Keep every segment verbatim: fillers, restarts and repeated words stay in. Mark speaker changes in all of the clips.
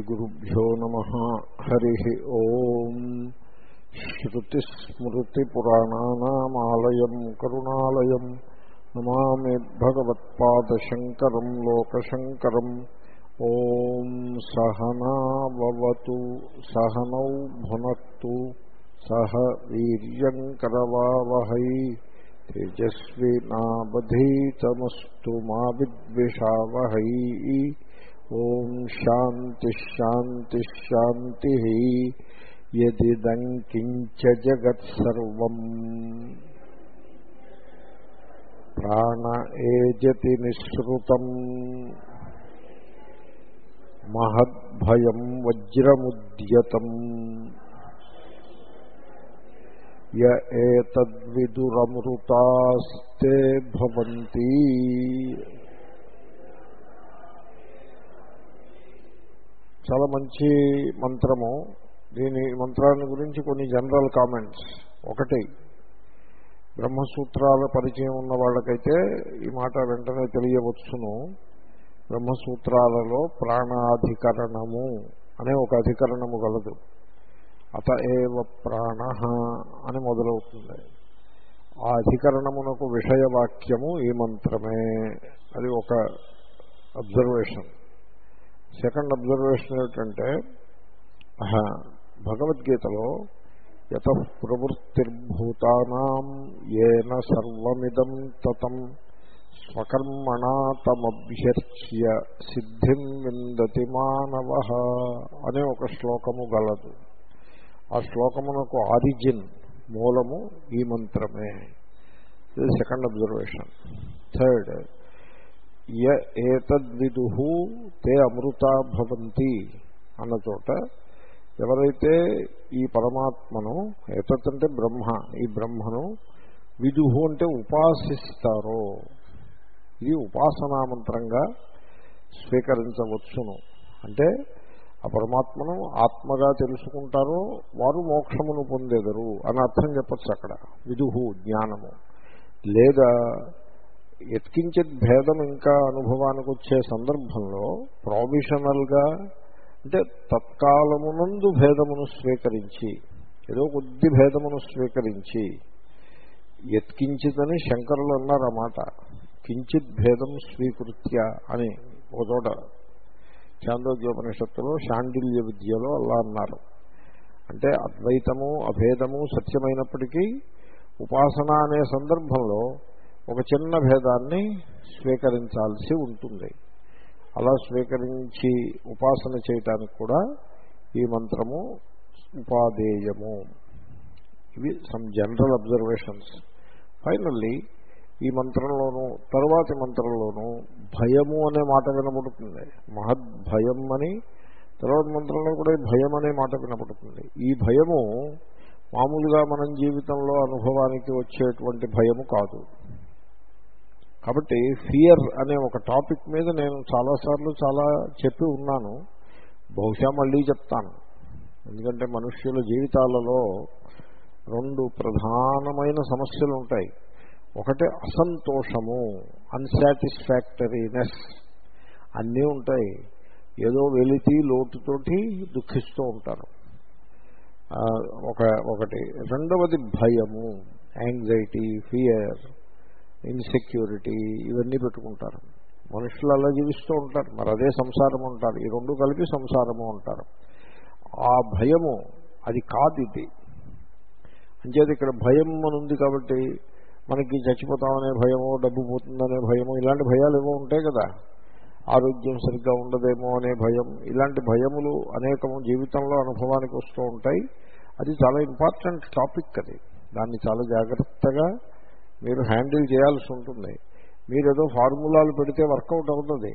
Speaker 1: శ్రీగురుభ్యో నమః. హరి ఓం. శ్రుతిస్మృతిపురాణానామాలయం కరుణాలయం నమామి భగవత్పాదశంకరం లోకశంకరం. ఓం సహనావతు సహనౌ భునక్తు సహ వీర్యంకరవావహై తేజస్వినావధీతమస్తు మా విద్విషావహై. ఓం శాంతి శాంతి శాంతి. యదిదం కించ జగత్సర్వం ప్రాణ ఏజతి నిస్సృతం మహద్భయం వజ్రముద్యతం. య ఏతద్విదురమృతాస్తే భవంతి. చాలా మంచి మంత్రము. దీని మంత్రాన్ని గురించి కొన్ని జనరల్ కామెంట్స్. ఒకటి, బ్రహ్మసూత్రాల పరిచయం ఉన్న వాళ్ళకైతే ఈ మాట వెంటనే తెలియవచ్చును. బ్రహ్మసూత్రాలలో ప్రాణాధికరణము అనే ఒక అధికరణము గలదు. అత ఏవ ప్రాణ అని మొదలవుతుంది. ఆ అధికరణమునకు విషయవాక్యము ఈ మంత్రమే. అది ఒక అబ్జర్వేషన్. సెకండ్ అబ్జర్వేషన్ ఏమిటంటే, భగవద్గీతలో యతః ప్రవృత్తిర్భూతానాం యేన సర్వమిదం తతం స్వకర్మణా తమభ్యర్చ్య సిద్ధిం విందతి మానవః అనే ఒక శ్లోకము గలదు. ఆ శ్లోకమునకు ఆరిజిన్, మూలము ఈ మంత్రమే. ఇది సెకండ్ అబ్జర్వేషన్. థర్డ్, య ఏతద్విదుః తే అమృతా భవంతి అన్న చోట ఎవరైతే ఈ పరమాత్మను, ఏతత్ అంటే బ్రహ్మ, ఈ బ్రహ్మను విదుః అంటే ఉపాసిస్తారో, ఇది ఉపాసనా మంత్రంగా స్వీకరించవచ్చును. అంటే ఆ పరమాత్మను ఆత్మగా తెలుసుకుంటారో వారు మోక్షమును పొందెదరు అని అర్థం చెప్పచ్చు అక్కడ. విదుః జ్ఞానము. లేదా ఎత్కించిత్ భేదం ఇంకా అనుభవానికి వచ్చే సందర్భంలో ప్రావిషనల్గా, అంటే తత్కాలమునందు భేదమును స్వీకరించి, ఏదో కొద్ది భేదమును స్వీకరించి, ఎత్కించితని శంకరులు అన్నారు అన్నమాట. కించిత్ భేదం స్వీకృత్య అని ఒక చోట ఛాందోగ్యోపనిషత్తులో శాండిల్య విద్యలో అలా అన్నారు. అంటే అద్వైతము అభేదము సత్యమైనప్పటికీ ఉపాసన అనే సందర్భంలో ఒక చిన్న భేదాన్ని స్వీకరించాల్సి ఉంటుంది. అలా స్వీకరించి ఉపాసన చేయటానికి కూడా ఈ మంత్రము ఉపాదేయము. ఇవి సమ్ జనరల్ అబ్జర్వేషన్స్. ఫైనల్లీ ఈ మంత్రంలోనూ తరువాతి మంత్రంలోనూ భయము అనే మాట వినబడుతుంది. మహద్భయం అని తర్వాత మంత్రంలో కూడా భయం అనే మాట వినబడుతుంది. ఈ భయము మామూలుగా మనం జీవితంలో అనుభవానికి వచ్చేటువంటి భయము కాదు. కాబట్టి ఫియర్ అనే ఒక టాపిక్ మీద నేను చాలాసార్లు చాలా చెప్పి ఉన్నాను. బహుశా మళ్ళీ చెప్తాను. ఎందుకంటే మనుష్యుల జీవితాలలో రెండు ప్రధానమైన సమస్యలు ఉంటాయి. ఒకటి అసంతోషము, అన్సాటిస్ఫాక్టరీనెస్ అన్నీ ఉంటాయి. ఏదో వెలితి లోటుతోటి దుఃఖిస్తూ ఉంటారు. ఒక ఒకటి రెండవది భయము, యాంగ్జైటీ, ఫియర్, ఇన్సెక్యూరిటీ, ఇవన్నీ పెట్టుకుంటారు. మనుషులు అలా జీవిస్తూ ఉంటారు. మరి అదే సంసారం ఉంటారు. ఈ రెండు కలిపి సంసారము అంటారు. ఆ భయము అది కాదు ఇది. అంచేది ఇక్కడ భయం అని ఉంది కాబట్టి మనకి చచ్చిపోతామనే భయమో, డబ్బు పోతుందనే భయమో, ఇలాంటి భయాలు ఏవో ఉంటాయి కదా. ఆరోగ్యం సరిగ్గా ఉండదేమో అనే భయం, ఇలాంటి భయములు అనేకము జీవితంలో అనుభవానికి వస్తూ ఉంటాయి. అది చాలా ఇంపార్టెంట్ టాపిక్. అది దాన్ని చాలా జాగ్రత్తగా మీరు హ్యాండిల్ చేయాల్సి ఉంటుంది. మీరు ఏదో ఫార్ములాలు పెడితే వర్కౌట్ అవుతుంది.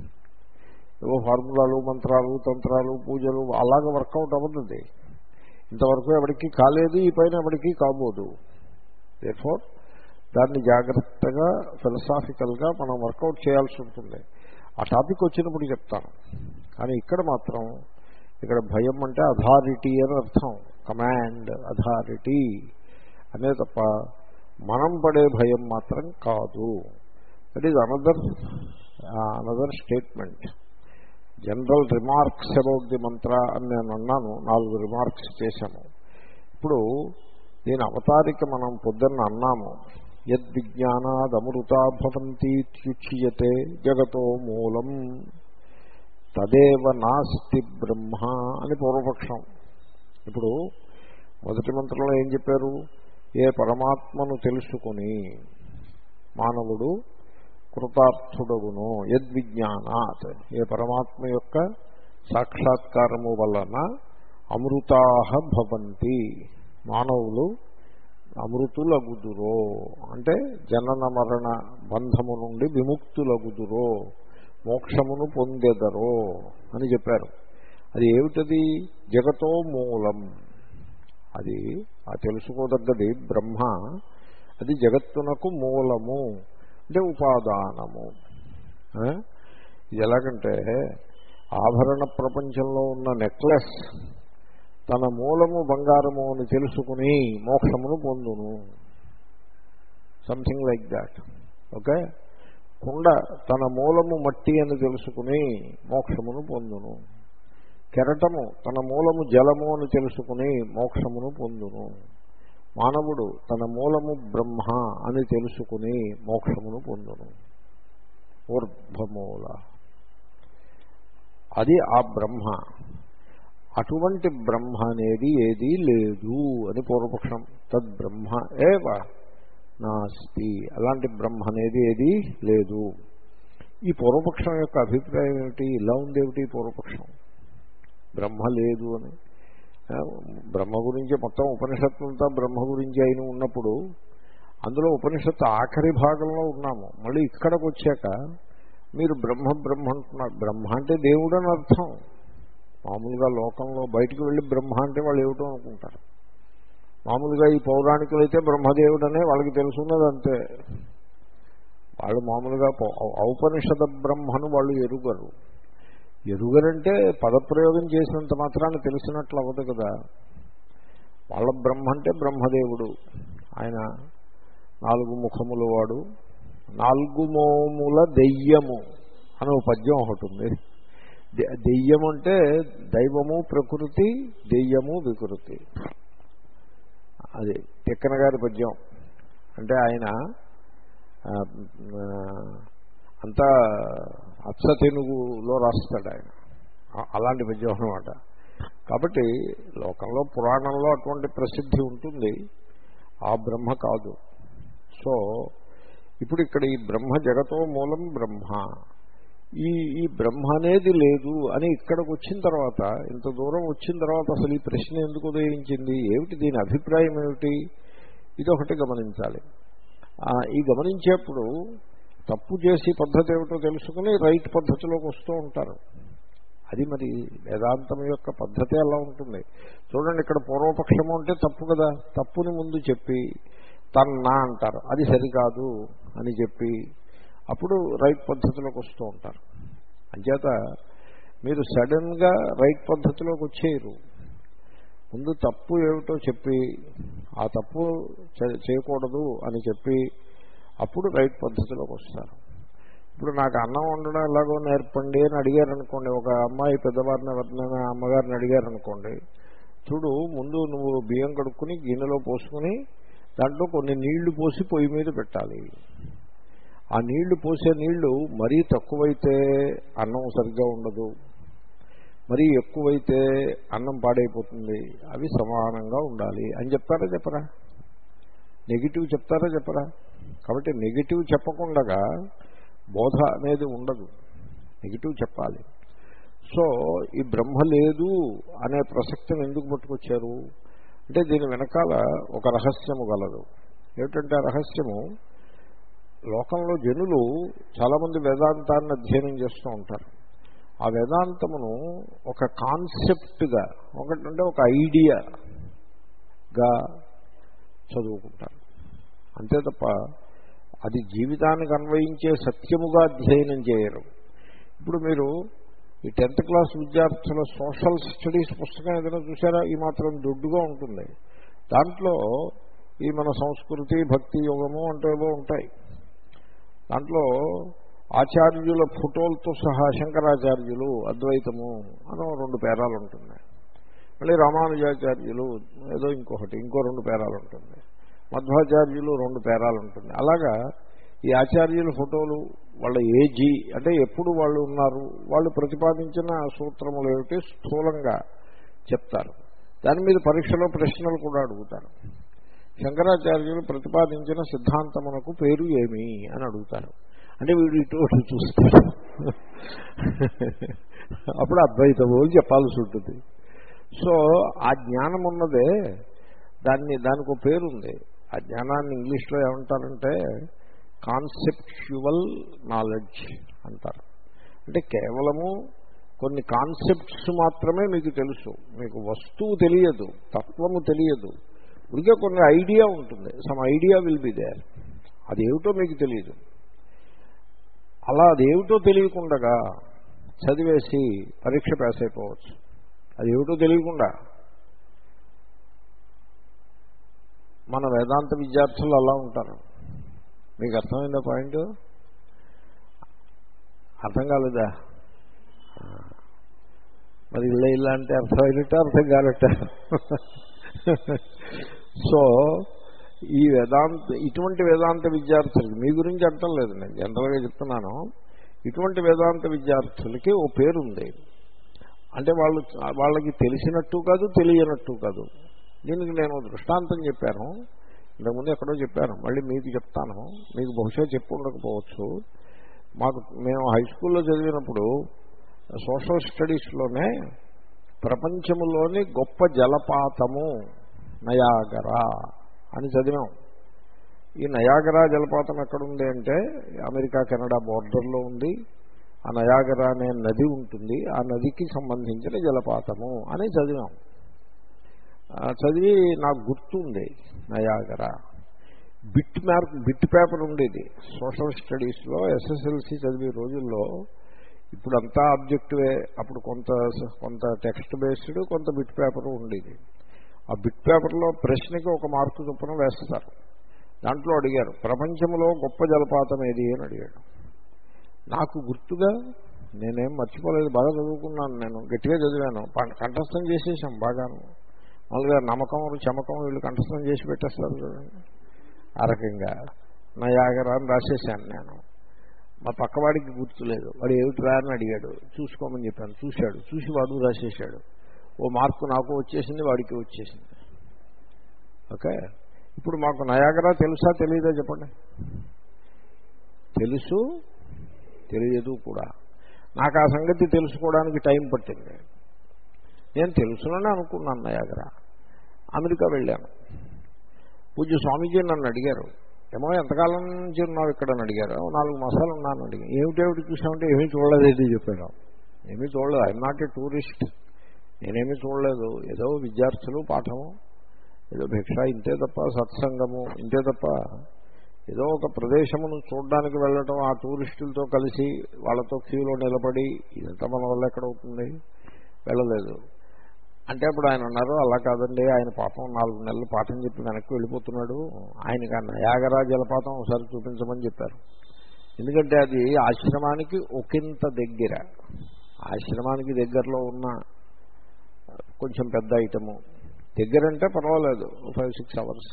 Speaker 1: ఏవో ఫార్ములాలు, మంత్రాలు, తంత్రాలు, పూజలు అలాగే వర్కౌట్ అవుతుంది. ఇంతవరకు ఎవరికి కాలేదు, ఈ పైన ఎవరికి కాబోదు. దేర్ఫోర్ దాన్ని జాగ్రత్తగా ఫిలసాఫికల్గా మనం వర్కౌట్ చేయాల్సి ఉంటుంది. ఆ టాపిక్ వచ్చినప్పుడు చెప్తాను. కానీ ఇక్కడ మాత్రం ఇక్కడ భయం అంటే అథారిటీ అని అర్థం. కమాండ్, అథారిటీ అనే తప్ప మనం పడే భయం మాత్రం కాదు. That is another another statement. General remarks about the mantra అని నేను అన్నాను, నాలుగు రిమార్క్స్ చేశాను. ఇప్పుడు దీని అవతారిక మనం పొద్దున్న అన్నాము. యద్విజ్ఞానాదమృతా భవంతీత్యుచ్యతే జగతో మూలం తదేవ నాస్తి బ్రహ్మ అని పూర్వపక్షం. ఇప్పుడు మొదటి మంత్రంలో ఏం చెప్పారు? ఏ పరమాత్మను తెలుసుకుని మానవుడు కృతార్థుడగును, యద్విజ్ఞానాత్, ఏ పరమాత్మ యొక్క సాక్షాత్కారము వలన అమృతాహ భవంతి, మానవులు అమృతులగుదురో, అంటే జనన మరణ బంధము నుండి విముక్తులగుదురో, మోక్షమును పొందెదరో అని చెప్పారు. అది ఏమిటది? జగతో మూలం. అది ఆ తెలుసుకోదగ్గది బ్రహ్మ, అది జగత్తునకు మూలము అంటే ఉపాదానము. ఇది ఎలాగంటే ఆభరణ ప్రపంచంలో ఉన్న నెక్లెస్ తన మూలము బంగారము అని తెలుసుకుని మోక్షమును పొందును, సంథింగ్ లైక్ దాట్. ఓకే. కుండ తన మూలము మట్టి అని తెలుసుకుని మోక్షమును పొందును. కెరటము తన మూలము జలము అని తెలుసుకుని మోక్షమును పొందును. మానవుడు తన మూలము బ్రహ్మ అని తెలుసుకుని మోక్షమును పొందును. ఊర్ధ్వమూల అది ఆ బ్రహ్మ. అటువంటి బ్రహ్మ అనేది ఏదీ లేదు అని పూర్వపక్షం. తద్బ్రహ్మ ఏవ నాస్తి, అలాంటి బ్రహ్మ అనేది ఏదీ లేదు. ఈ పూర్వపక్షం యొక్క అభిప్రాయం ఏమిటి? ఇలా ఉందేమిటి పూర్వపక్షం? బ్రహ్మ లేదు అని. బ్రహ్మ గురించి మొత్తం ఉపనిషత్తులంతా బ్రహ్మ గురించి అయిన ఉన్నప్పుడు అందులో ఉపనిషత్తు ఆఖరి భాగంలో ఉన్నాము. మళ్ళీ ఇక్కడికి వచ్చాక మీరు బ్రహ్మ బ్రహ్మ అంటున్నారు. బ్రహ్మ అంటే దేవుడు అని అర్థం. మామూలుగా లోకంలో బయటకు వెళ్ళి బ్రహ్మ అంటే వాళ్ళు ఏమిటో అనుకుంటారు. మామూలుగా ఈ పౌరాణికులు అయితే బ్రహ్మదేవుడనే వాళ్ళకి తెలుసున్నది అంతే. వాళ్ళు మామూలుగా ఔపనిషద బ్రహ్మను వాళ్ళు ఎరుగరు. ఎరుగరంటే పదప్రయోగం చేసినంత మాత్రాన్ని తెలిసినట్లు అవ్వదు కదా. వాళ్ళ బ్రహ్మ అంటే బ్రహ్మదేవుడు, ఆయన నాలుగు ముఖములు వాడు, నాలుగు మోముల దెయ్యము అని ఒక పద్యం ఒకటి ఉంది. దెయ్యం అంటే దైవము ప్రకృతి, దెయ్యము వికృతి. అది తిక్కన గారి పద్యం. అంటే ఆయన అంతా అచ్చ తెనుగులో రాస్తాడు ఆయన, అలాంటి పద్యం అన్నమాట. కాబట్టి లోకంలో పురాణంలో అటువంటి ప్రసిద్ధి ఉంటుంది, ఆ బ్రహ్మ కాదు. సో ఇప్పుడు ఇక్కడ ఈ బ్రహ్మ జగతో మూలం బ్రహ్మ, ఈ ఈ బ్రహ్మ అనేది లేదు అని ఇక్కడికి వచ్చిన తర్వాత, ఇంత దూరం వచ్చిన తర్వాత అసలు ఈ ప్రశ్న ఎందుకు ఉదయించింది, ఏమిటి దీని అభిప్రాయం ఏమిటి, ఇదొకటి గమనించాలి. ఈ గమనించేప్పుడు తప్పు చేసి పద్ధతి ఏమిటో తెలుసుకుని రైట్ పద్ధతిలోకి వస్తూ ఉంటారు. అది మరి వేదాంతం యొక్క పద్ధతి అలా ఉంటుంది. చూడండి, ఇక్కడ పూర్వపక్షము అంటే తప్పు కదా, తప్పుని ముందు చెప్పి తన్నా అంటారు, అది సరికాదు అని చెప్పి అప్పుడు రైట్ పద్ధతిలోకి వస్తూ ఉంటారు. అంచేత మీరు సడన్గా రైట్ పద్ధతిలోకి వచ్చేయరు. ముందు తప్పు ఏమిటో చెప్పి ఆ తప్పు చేయకూడదు అని చెప్పి అప్పుడు రైట్ పద్ధతిలోకి వస్తారు. ఇప్పుడు నాకు అన్నం వండడం ఎలాగో నేర్పండి అని అడిగారనుకోండి, ఒక అమ్మాయి పెద్దవారిని ఎవరినైనా అమ్మగారిని అడిగారనుకోండి, చూడు ముందు నువ్వు బియ్యం కడుక్కుని గిన్నెలో పోసుకుని దాంట్లో కొన్ని నీళ్లు పోసి పొయ్యి మీద పెట్టాలి. ఆ నీళ్లు పోసే నీళ్లు మరీ తక్కువైతే అన్నం సరిగ్గా ఉండదు, మరీ ఎక్కువైతే అన్నం పాడైపోతుంది, అవి సమానంగా ఉండాలి అని చెప్తారా చెప్పరా? నెగిటివ్ చెప్తారా చెప్పరా? కాబట్టి నెగిటివ్ చెప్పకుండా బోధ అనేది ఉండదు, నెగిటివ్ చెప్పాలి. సో ఈ బ్రహ్మ లేదు అనే ప్రసక్తిని ఎందుకు పట్టుకొచ్చారు అంటే దీని వెనకాల ఒక రహస్యము గలదు. ఏమిటంటే ఆ రహస్యము, లోకంలో జనులు చాలామంది వేదాంతాన్ని అధ్యయనం చేస్తూ ఉంటారు. ఆ వేదాంతమును ఒక కాన్సెప్ట్గా, ఒకటంటే ఒక ఐడియాగా చదువుకుంటారు అంతే తప్ప అది జీవితానికి అన్వయించే సత్యముగా అధ్యయనం చేయరు. ఇప్పుడు మీరు ఈ టెన్త్ క్లాస్ విద్యార్థుల సోషల్ స్టడీస్ పుస్తకం ఏదైనా చూసారా? ఈ మాత్రం దొడ్డుగా ఉంటుంది. దాంట్లో ఈ మన సంస్కృతి భక్తి యోగము అంటే ఏవో ఉంటాయి. దాంట్లో ఆచార్యుల ఫోటోలతో సహా శంకరాచార్యులు అద్వైతము అని రెండు పేరాలు ఉంటుంది. మళ్ళీ రామానుజాచార్యులు ఏదో ఇంకొకటి ఇంకో రెండు పేరాలు ఉంటుంది. మధ్వాచార్యులు రెండు పేరాలు ఉంటుంది. అలాగా ఈ ఆచార్యుల ఫోటోలు, వాళ్ళ ఏజీ అంటే ఎప్పుడు వాళ్ళు ఉన్నారు, వాళ్ళు ప్రతిపాదించిన సూత్రములు ఏమిటి స్థూలంగా చెప్తారు. దాని మీద పరీక్షలో ప్రశ్నలు కూడా అడుగుతారు. శంకరాచార్యులు ప్రతిపాదించిన సిద్ధాంతమునకు పేరు ఏమి అని అడుగుతారు. అంటే వీడు ఇటు చూస్తాడు. అప్పుడు అద్వైతము అని చెప్పాల్సి ఉంటుంది. సో ఆ జ్ఞానం ఉన్నదే దాన్ని దానికి ఒక పేరుంది. ఆ జ్ఞానాన్ని ఇంగ్లీష్లో ఏమంటారంటే కాన్సెప్చువల్ నాలెడ్జ్ అంటారు. అంటే కేవలము కొన్ని కాన్సెప్ట్స్ మాత్రమే మీకు తెలుసు, మీకు వస్తువు తెలియదు, తత్వము తెలియదు. ఉడికే కొన్ని ఐడియా ఉంటుంది, some idea will be there, అదేమిటో మీకు తెలియదు. అలా అదేమిటో తెలియకుండా చదివేసి పరీక్ష పాస్ అయిపోవచ్చు. అదేమిటో తెలియకుండా. మన వేదాంత విద్యార్థులు అలా ఉంటారు. మీకు అర్థమైందా పాయింట్? అర్థం కాలేదా? మరి ఇళ్ళ ఇళ్ళ అంటే అర్థమైనట్ట అర్థం కాలట. సో ఈ వేదాంత ఇటువంటి వేదాంత విద్యార్థులకి, మీ గురించి అంటం లేదు, నేను జనరల్గా చెప్తున్నాను, ఇటువంటి వేదాంత విద్యార్థులకి ఓ పేరుంది. అంటే వాళ్ళు వాళ్ళకి తెలిసినట్టు కాదు, తెలియనట్టు కాదు. దీనికి నేను దృష్టాంతం చెప్పాను, ఇంతకుముందు ఎక్కడో చెప్పాను, మళ్ళీ మీకు చెప్తాను. మీకు బహుశా చెప్పు ఉండకపోవచ్చు. మాకు మేము హై స్కూల్లో చదివినప్పుడు సోషల్ స్టడీస్లోనే ప్రపంచంలోని గొప్ప జలపాతము నయాగరా అని చదివాం. ఈ నయాగరా జలపాతం ఎక్కడుంది అంటే అమెరికా కెనడా బోర్డర్లో ఉంది. ఆ నయాగరా అనే నది ఉంటుంది, ఆ నదికి సంబంధించిన జలపాతము అని చదివాం. చదివి నాకు గుర్తుంది Niagara. Bit mark bit paper ఉండేది సోషల్ స్టడీస్లో ఎస్ఎస్ఎల్సి చదివే రోజుల్లో. ఇప్పుడంతా ఆబ్జెక్టివే, అప్పుడు కొంత కొంత టెక్స్ట్ బేస్డ్, కొంత బిట్ పేపర్ ఉండేది. ఆ బిట్ పేపర్లో ప్రశ్నకి ఒక మార్కు చొప్పున వేస్తారు. దాంట్లో అడిగారు, ప్రపంచంలో గొప్ప జలపాతం ఏది అని అడిగాడు. నాకు గుర్తుగా నేనేం మర్చిపోలేదు, బాగా చదువుకున్నాను, నేను గట్టిగా చదివాను, కంఠస్థం చేసేసాం బాగాను. మామూలుగా నమ్మకం చమకం వీళ్ళు కంఠస్థం చేసి పెట్టేస్తారు చూడండి, ఆ రకంగా నయాగరా అని రాసేసాను నేను. మా పక్కవాడికి గుర్తులేదు, వాడు ఏమిటి రా అని అడిగాడు, చూసుకోమని చెప్పాను. చూశాడు, చూసి వాడు రాసేసాడు. ఓ మార్కు నాకు వచ్చేసింది, వాడికి వచ్చేసింది. ఓకే, ఇప్పుడు మాకు నయాగరా తెలుసా తెలియదా చెప్పండి? తెలుసు, తెలియదు కూడా. నాకు ఆ సంగతి తెలుసుకోవడానికి టైం పట్టింది. నేను తెలుసునని అనుకున్నాను నయాగరా. అమెరికా వెళ్ళాను. పూజ్య స్వామీజీ నన్ను అడిగారు, ఏమో ఎంతకాలం నుంచి ఉన్నావు ఇక్కడ అని అడిగారు. నాలుగు మాసాలు ఉన్నాను అడిగి. ఏమిటేమిటి చూసామంటే ఏమీ చూడలేదేంటి చెప్పాను. ఏమీ చూడలేదు, ఐఎమ్ నాట్ ఏ టూరిస్ట్, నేనేమీ చూడలేదు. ఏదో విద్యార్థులు పాఠము, ఏదో భిక్ష, ఇంతే తప్ప, సత్సంగము ఇంతే తప్ప, ఏదో ఒక ప్రదేశమును చూడడానికి వెళ్ళటం, ఆ టూరిస్టులతో కలిసి వాళ్ళతో క్యూలో నిలబడి, ఇదంతా మన వల్ల ఎక్కడవుతుంది, వెళ్ళలేదు. అంటే అప్పుడు ఆయన అన్నారు, అలా కాదండి, ఆయన పాపం నాలుగు నెలలు పాఠం చెప్పి వెనక్కి వెళ్ళిపోతున్నాడు, ఆయనకి ఆ నయాగరా జలపాతం ఒకసారి చూపించమని చెప్పారు. ఎందుకంటే అది ఆశ్రమానికి ఒకంత దగ్గర, ఆశ్రమానికి దగ్గరలో ఉన్న కొంచెం పెద్ద ఐటము. దగ్గరంటే పర్వాలేదు, ఫైవ్ సిక్స్ అవర్స్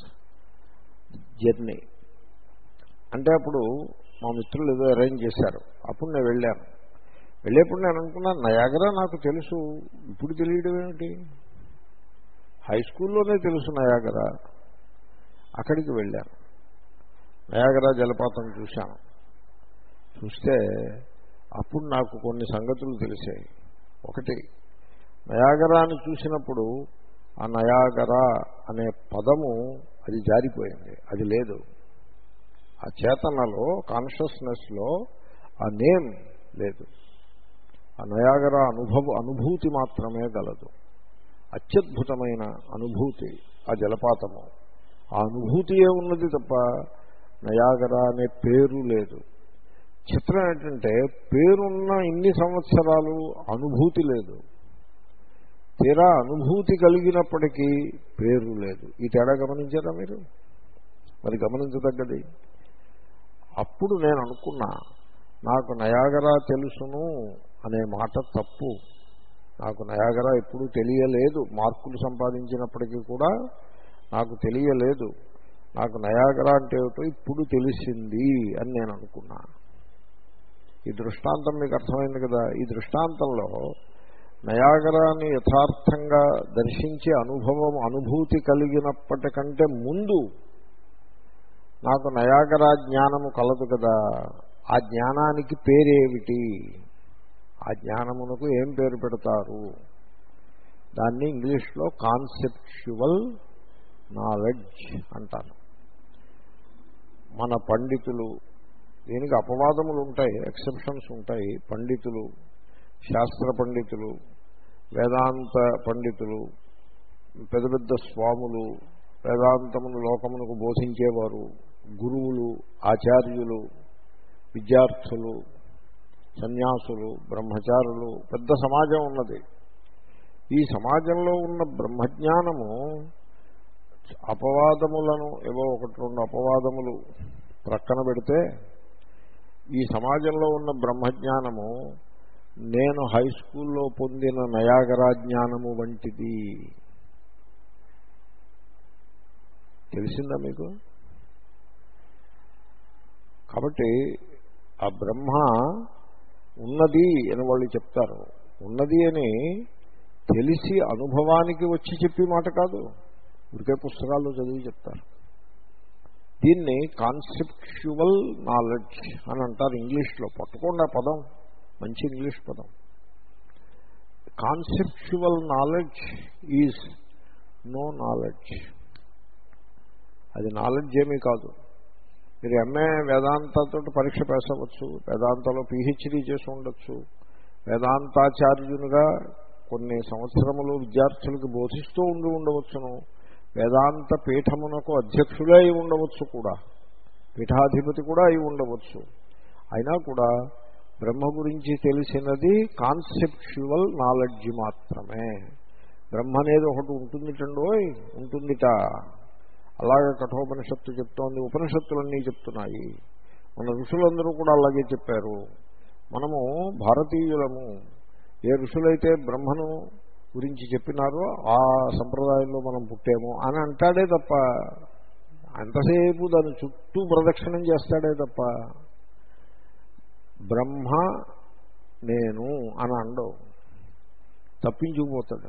Speaker 1: జర్నీ. అంటే అప్పుడు మా మిత్రులు ఏదో అరేంజ్ చేశారు. అప్పుడు నేను వెళ్ళాను. వెళ్ళేప్పుడు నేను అనుకున్నాను, నయాగరా నాకు తెలుసు, ఇప్పుడు తెలియడం ఏమిటి, హై స్కూల్లోనే తెలుసు నయాగరా. అక్కడికి వెళ్ళాను, నయాగరా జలపాతం చూశాను. చూస్తే అప్పుడు నాకు కొన్ని సంగతులు తెలిసాయి. ఒకటి, నయాగరాని చూసినప్పుడు ఆ నయాగరా అనే పదము అది జారిపోయింది, అది లేదు. ఆ చేతనలో, కాన్షియస్నెస్లో ఆ నేమ్ లేదు. ఆ నయాగరా అనుభవ అనుభూతి మాత్రమే గలదు. అత్యద్భుతమైన అనుభూతి ఆ జలపాతము. ఆ అనుభూతియే ఉన్నది తప్ప నయాగరా అనే పేరు లేదు. చిత్రం ఏంటంటే పేరున్న ఇన్ని సంవత్సరాలు అనుభూతి లేదు. తీరా అనుభూతి కలిగినప్పటికీ పేరు లేదు. ఈ తేడా గమనించారా మీరు? మరి గమనించదగ్గది. అప్పుడు నేను అనుకున్నా, నాకు నయాగరా తెలుసును అనే మాట తప్పు. నాకు నయాగరా ఎప్పుడూ తెలియలేదు. మార్కులు సంపాదించినప్పటికీ కూడా నాకు తెలియలేదు. నాకు నయాగరా అంటే ఏమిటో ఇప్పుడు తెలిసింది అని నేను అనుకున్నా. ఈ దృష్టాంతం మీకు అర్థమైంది కదా. ఈ దృష్టాంతంలో నయాగరాని యథార్థంగా దర్శించే అనుభవం అనుభూతి కలిగినప్పటికంటే ముందు నాకు నయాగరా జ్ఞానము కలదు కదా. ఆ జ్ఞానానికి పేరేమిటి? ఆ జ్ఞానమునకు ఏం పేరు పెడతారు? దాన్ని ఇంగ్లీష్లో కాన్సెప్చువల్ నాలెడ్జ్ అంటారు. మన పండితులు, దీనికి అపవాదములు ఉంటాయి, ఎక్సెప్షన్స్ ఉంటాయి. పండితులు, శాస్త్ర పండితులు, వేదాంత పండితులు, పెద్ద పెద్ద స్వాములు, వేదాంతమును లోకమునకు బోధించేవారు, గురువులు, ఆచార్యులు, విద్యార్థులు, సన్యాసులు, బ్రహ్మచారులు, పెద్ద సమాజం ఉన్నది. ఈ సమాజంలో ఉన్న బ్రహ్మజ్ఞానము అపవాదములను ఏవో ఒకటి రెండు అపవాదములు ప్రక్కన పెడితే ఈ సమాజంలో ఉన్న బ్రహ్మజ్ఞానము నేను హై స్కూల్లో పొందిన నయాగరా జ్ఞానము వంటిది. తెలిసిందా మీకు? కాబట్టి ఆ బ్రహ్మ ఉన్నది అని వాళ్ళు చెప్తారు. ఉన్నది అని తెలిసి అనుభవానికి వచ్చి చెప్పే మాట కాదు, ఉరికే పుస్తకాల్లో చదివి చెప్తారు. దీన్ని కాన్సెప్చువల్ నాలెడ్జ్ అని అంటారు ఇంగ్లీష్లో. పట్టుకోండి ఆ పదం, మంచి ఇంగ్లీష్ పదం. Conceptual knowledge is no knowledge. అది నాలెడ్జ్ ఏమీ కాదు. మీరు ఎంఏ వేదాంతతో పరీక్ష పాస్ అవ్వచ్చు, వేదాంతలో పీహెచ్డీ చేసి ఉండొచ్చు, వేదాంతాచార్యునిగా కొన్ని సంవత్సరములు విద్యార్థులకు బోధిస్తూ ఉండి ఉండవచ్చును, వేదాంత పీఠమునకు అధ్యక్షులే అయి ఉండవచ్చు, కూడా పీఠాధిపతి కూడా అయి ఉండవచ్చు. అయినా కూడా బ్రహ్మ గురించి తెలిసినది కాన్సెప్చువల్ నాలెడ్జ్ మాత్రమే. బ్రహ్మ అనేది ఒకటి ఉంటుందిటండోయ్, ఉంటుందిట. అలాగే కఠోపనిషత్తు చెప్తోంది, ఉపనిషత్తులన్నీ చెప్తున్నాయి. మన ఋషులందరూ కూడా అలాగే చెప్పారు. మనము భారతీయులము. ఏ ఋషులైతే బ్రహ్మను గురించి చెప్పినారో ఆ సంప్రదాయంలో మనం పుట్టాము అని అంటాడే తప్ప, అంతసేపు దాని చుట్టూ ప్రదక్షిణం చేస్తాడే తప్ప బ్రహ్మ నేను అని అండవు, తప్పించుకుపోతాడు.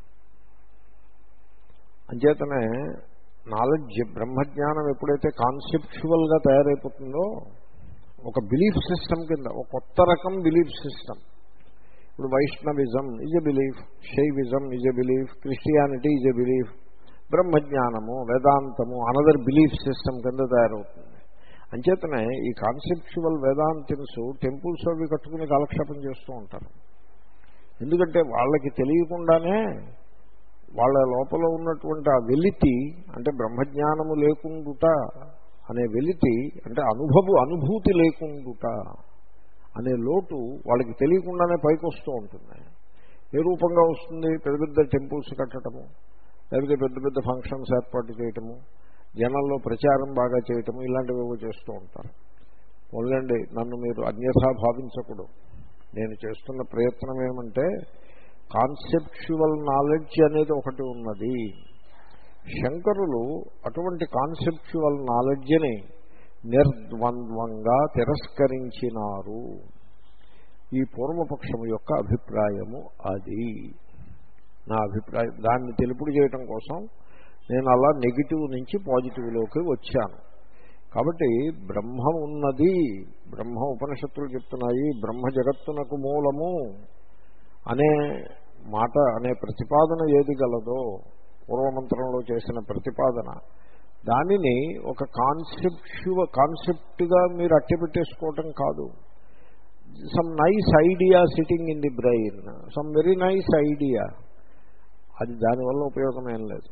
Speaker 1: అంచేతనే నాలెడ్జ్, బ్రహ్మజ్ఞానం ఎప్పుడైతే కాన్సెప్చువల్గా తయారైపోతుందో ఒక బిలీఫ్ సిస్టమ్ కింద, ఒక కొత్త రకం బిలీఫ్ సిస్టమ్. ఇప్పుడు Vaishnavism is a belief, Shaivism is a belief, Christianity is a belief, బ్రహ్మజ్ఞానము, వేదాంతము అనదర్ బిలీఫ్ సిస్టమ్ కింద తయారవుతుంది. అంచేతనే ఈ కాన్సెప్చువల్ వేదాంతిన్స్ టెంపుల్స్ అవి కట్టుకుని కాలక్షేపం చేస్తూ ఉంటారు. ఎందుకంటే వాళ్ళకి తెలియకుండానే వాళ్ళ లోపల ఉన్నటువంటి ఆ వెలితి, అంటే బ్రహ్మజ్ఞానము లేకుండుట అనే వెలితి, అంటే అనుభవ అనుభూతి లేకుండుట అనే లోటు వాళ్ళకి తెలియకుండానే పైకి వస్తూ ఉంటుంది. ఏ రూపంగా వస్తుంది? పెద్ద పెద్ద టెంపుల్స్ కట్టడము, లేకపోతే పెద్ద పెద్ద ఫంక్షన్స్ ఏర్పాటు చేయటము, జనంలో ప్రచారం బాగా చేయటము, ఇలాంటివి చేస్తూ ఉంటారు. మొదలండి, నన్ను మీరు అన్యథా భావించకూడదు. నేను చేస్తున్న ప్రయత్నం ఏమంటే కాన్సెప్చువల్ నాలెడ్జ్ అనేది ఒకటి ఉన్నది. శంకరులు అటువంటి కాన్సెప్చువల్ నాలెడ్జ్ని నిర్ద్వంద్వంగా తిరస్కరించినారు. ఈ పూర్వపక్షము యొక్క అభిప్రాయము అది. నా అభిప్రాయం. దాన్ని తెలుపుడు చేయటం కోసం నేను అలా నెగిటివ్ నుంచి పాజిటివ్లోకి వచ్చాను. కాబట్టి బ్రహ్మ ఉన్నది, బ్రహ్మ ఉపనిషత్తులు చెప్తున్నాయి, బ్రహ్మ జగత్తునకు మూలము అనే మాట, అనే ప్రతిపాదన ఏది గలదో పూర్వమంత్రంలో చేసిన ప్రతిపాదన, దానిని ఒక కాన్సెప్చువ కాన్సెప్ట్గా మీరు అట్టపెట్టేసుకోవటం కాదు. Some nice idea sitting in the brain, some very nice idea, అది దానివల్ల ఉపయోగం ఏం లేదు.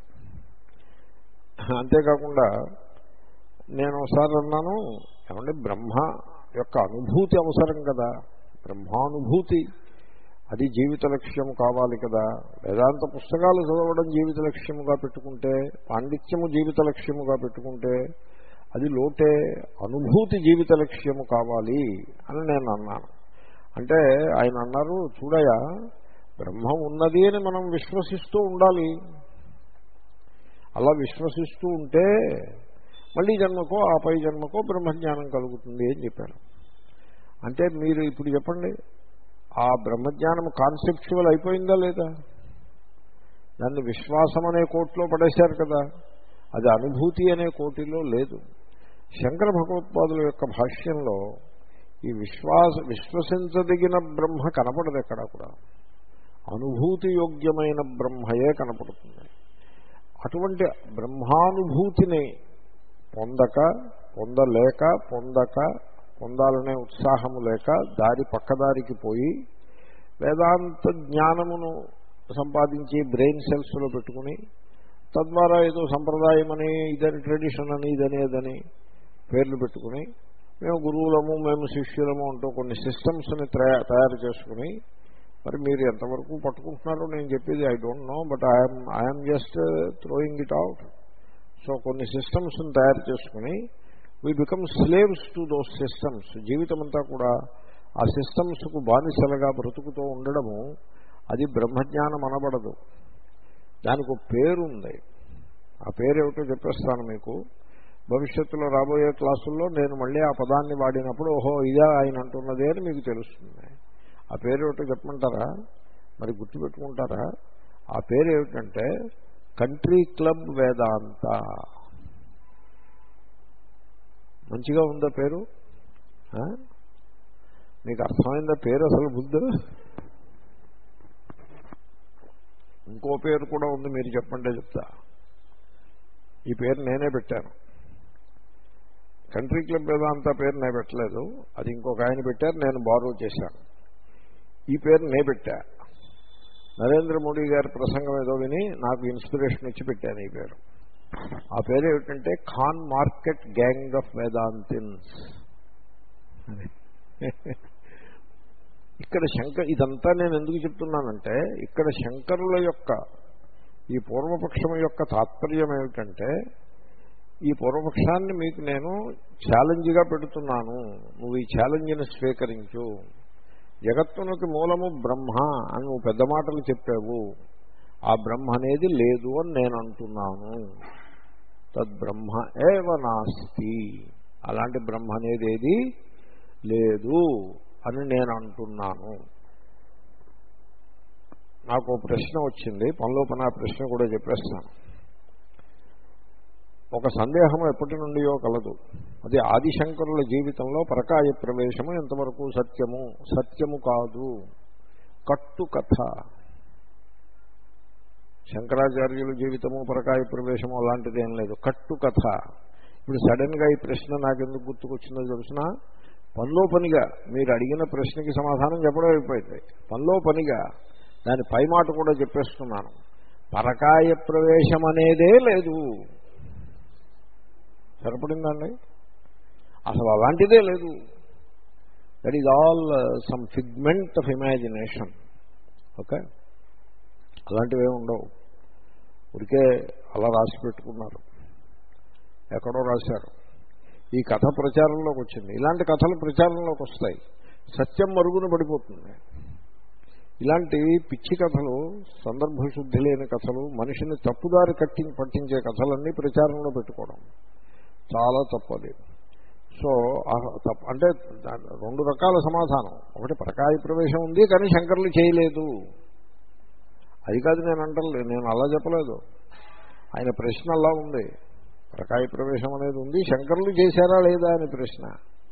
Speaker 1: అంతేకాకుండా నేను ఒకసారి అన్నాను, ఏమంటే బ్రహ్మ యొక్క అనుభూతి అవసరం కదా, బ్రహ్మానుభూతి అది జీవిత లక్ష్యం కావాలి కదా. వేదాంత పుస్తకాలు చదవడం జీవిత లక్ష్యముగా పెట్టుకుంటే, పాండిత్యము జీవిత లక్ష్యముగా పెట్టుకుంటే అది లోటే. అనుభూతి జీవిత లక్ష్యము కావాలి అని నేను అన్నాను. అంటే ఆయన అన్నారు, చూడయా, బ్రహ్మం ఉన్నది అని మనం విశ్వసిస్తూ ఉండాలి. అలా విశ్వసిస్తూ ఉంటే మళ్ళీ జన్మకో ఆపై జన్మకో బ్రహ్మజ్ఞానం కలుగుతుంది అని చెప్పారు. అంటే మీరు ఇప్పుడు చెప్పండి, ఆ బ్రహ్మజ్ఞానం కాన్సెప్చువల్ అయిపోయిందా లేదా? దాన్ని విశ్వాసం అనే కోటిలో పడేశారు కదా, అది అనుభూతి అనే కోటిలో లేదు. శంకర భగవత్పాదుల యొక్క భాష్యంలో ఈ విశ్వాస విశ్వసించదగిన బ్రహ్మ కనపడదు ఎక్కడా కూడా. అనుభూతి యోగ్యమైన బ్రహ్మయే కనపడుతుంది. అటువంటి బ్రహ్మానుభూతిని పొందక పొందలేక పొందక పొందాలనే ఉత్సాహము లేక దారి పక్కదారికి పోయి వేదాంత జ్ఞానమును సంపాదించి బ్రెయిన్ సెల్స్లో పెట్టుకుని తద్వారా ఏదో సంప్రదాయం అని ఇదని ట్రెడిషన్ అని ఇదని ఇదని పేర్లు పెట్టుకుని మేము గురువులము మేము శిష్యులము అంటూ కొన్ని సిస్టమ్స్ని తయారు చేసుకుని, మరి మీరు ఎంతవరకు పట్టుకుంటున్నారో నేను చెప్పేది I don't know, but I'm I'm just throwing it out. So కొన్ని సిస్టమ్స్ని తయారు చేసుకుని we become slaves to those systems. జీవితం అంతా కూడా ఆ సిస్టమ్స్కు బానిసలుగా బ్రతుకుతూ ఉండడము, అది బ్రహ్మజ్ఞానం అనబడదు. దానికి ఒక పేరుంది. ఆ పేరు ఏమిటో చెప్పేస్తాను మీకు. భవిష్యత్తులో రాబోయే క్లాసుల్లో నేను మళ్ళీ ఆ పదాన్ని వాడినప్పుడు ఓహో ఇదే ఆయన అంటున్నదే అని మీకు తెలుస్తుంది. ఆ పేరు ఏమిటో చెప్పమంటారా? మరి గుర్తుపెట్టుకుంటారా? ఆ పేరు ఏమిటంటే కంట్రీ క్లబ్ వేదాంత. మంచిగా ఉందా పేరు? మీకు అర్థమైందా పేరు అసలు బుద్ధు? ఇంకో పేరు కూడా ఉంది, మీరు చెప్పంటే చెప్తా. ఈ పేరు నేనే పెట్టాను. కంట్రీ క్లబ్ వేదాంత పేరు నేను పెట్టలేదు, అది ఇంకొక ఆయన పెట్టారు, నేను బారో చేశాను. ఈ పేరు నే పెట్టా. నరేంద్ర మోడీ గారి ప్రసంగం ఏదో విని నాకు ఇన్స్పిరేషన్ ఇచ్చి పెట్టాను ఈ పేరు. ఆ పేరు ఏమిటంటే Khan Market gang of Vedantins. ఇక్కడ శంకర్ ఇదంతా నేను ఎందుకు చెప్తున్నానంటే, ఇక్కడ శంకరుల యొక్క ఈ పూర్వపక్షం యొక్క తాత్పర్యం ఏమిటంటే, ఈ పూర్వపక్షాన్ని మీకు నేను ఛాలెంజ్గా పెడుతున్నాను, నువ్వు ఈ ఛాలెంజ్ని స్వీకరించు. జగత్తునకి మూలము బ్రహ్మ అని నువ్వు పెద్ద మాటలు చెప్పావు, ఆ బ్రహ్మ అనేది లేదు అని నేను అంటున్నాను. తద్బ్రహ్మ ఏవ నాస్తి, అలాంటి బ్రహ్మ అనేది ఏది లేదు అని నేను అంటున్నాను. నాకు ఒక ప్రశ్న వచ్చింది, పనిలో పని ఆ ప్రశ్న కూడా చెప్పేస్తాను. ఒక సందేహం ఎప్పటి నుండియో కలదు. అది ఆదిశంకరుల జీవితంలో పరకాయ ప్రవేశము ఎంతవరకు సత్యము? సత్యము కాదు, కట్టు కథ. శంకరాచార్యుల జీవితము పరకాయ ప్రవేశము అలాంటిది ఏం లేదు, కట్టు కథ. ఇప్పుడు సడన్గా ఈ ప్రశ్న నాకెందుకు గుర్తుకొచ్చిందో తెలిసిన, పనిలో పనిగా మీరు అడిగిన ప్రశ్నకి సమాధానం చెప్పడం అయిపోయింది. పనిలో పనిగా దాని పై మాట కూడా చెప్పేస్తున్నాను. పరకాయ ప్రవేశం అనేదే లేదు. సరిపడిందండి? అసలు అలాంటిదే లేదు. That is all some figment of imagination. Okay, అలాంటివే ఉండవు. ఉరికే అలా రాసి పెట్టుకున్నారు, ఎక్కడో రాశారు. ఈ కథ ప్రచారంలోకి వచ్చింది. ఇలాంటి కథలు ప్రచారంలోకి వస్తాయి, సత్యం మరుగున పడిపోతుంది. ఇలాంటి పిచ్చి కథలు, సందర్భశుద్ధి లేని కథలు, మనిషిని తప్పుదారి కట్టి పట్టించే కథలన్నీ ప్రచారంలో పెట్టుకోవడం చాలా తప్పది. సో అంటే రెండు రకాల సమాధానం. ఒకటి పరకాయ ప్రవేశం ఉంది కానీ శంకరులు చేయలేదు, అది కాదు నేను అంటలేదు, నేను అలా చెప్పలేదు. ఆయన ప్రశ్న అలా ఉంది, పరకాయ ప్రవేశం అనేది ఉంది, శంకరులు చేశారా లేదా అని ప్రశ్న.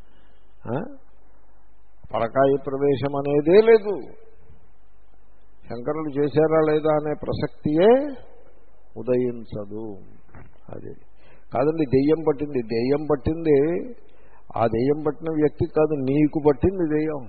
Speaker 1: పరకాయ ప్రవేశం అనేదే లేదు, శంకరులు చేశారా లేదా అనే ప్రసక్తియే ఉదయించదు. అది కాదండి, దెయ్యం పట్టింది. దెయ్యం పట్టింది ఆ దెయ్యం పట్టిన వ్యక్తికి కాదు, నీకు పట్టింది దెయ్యం.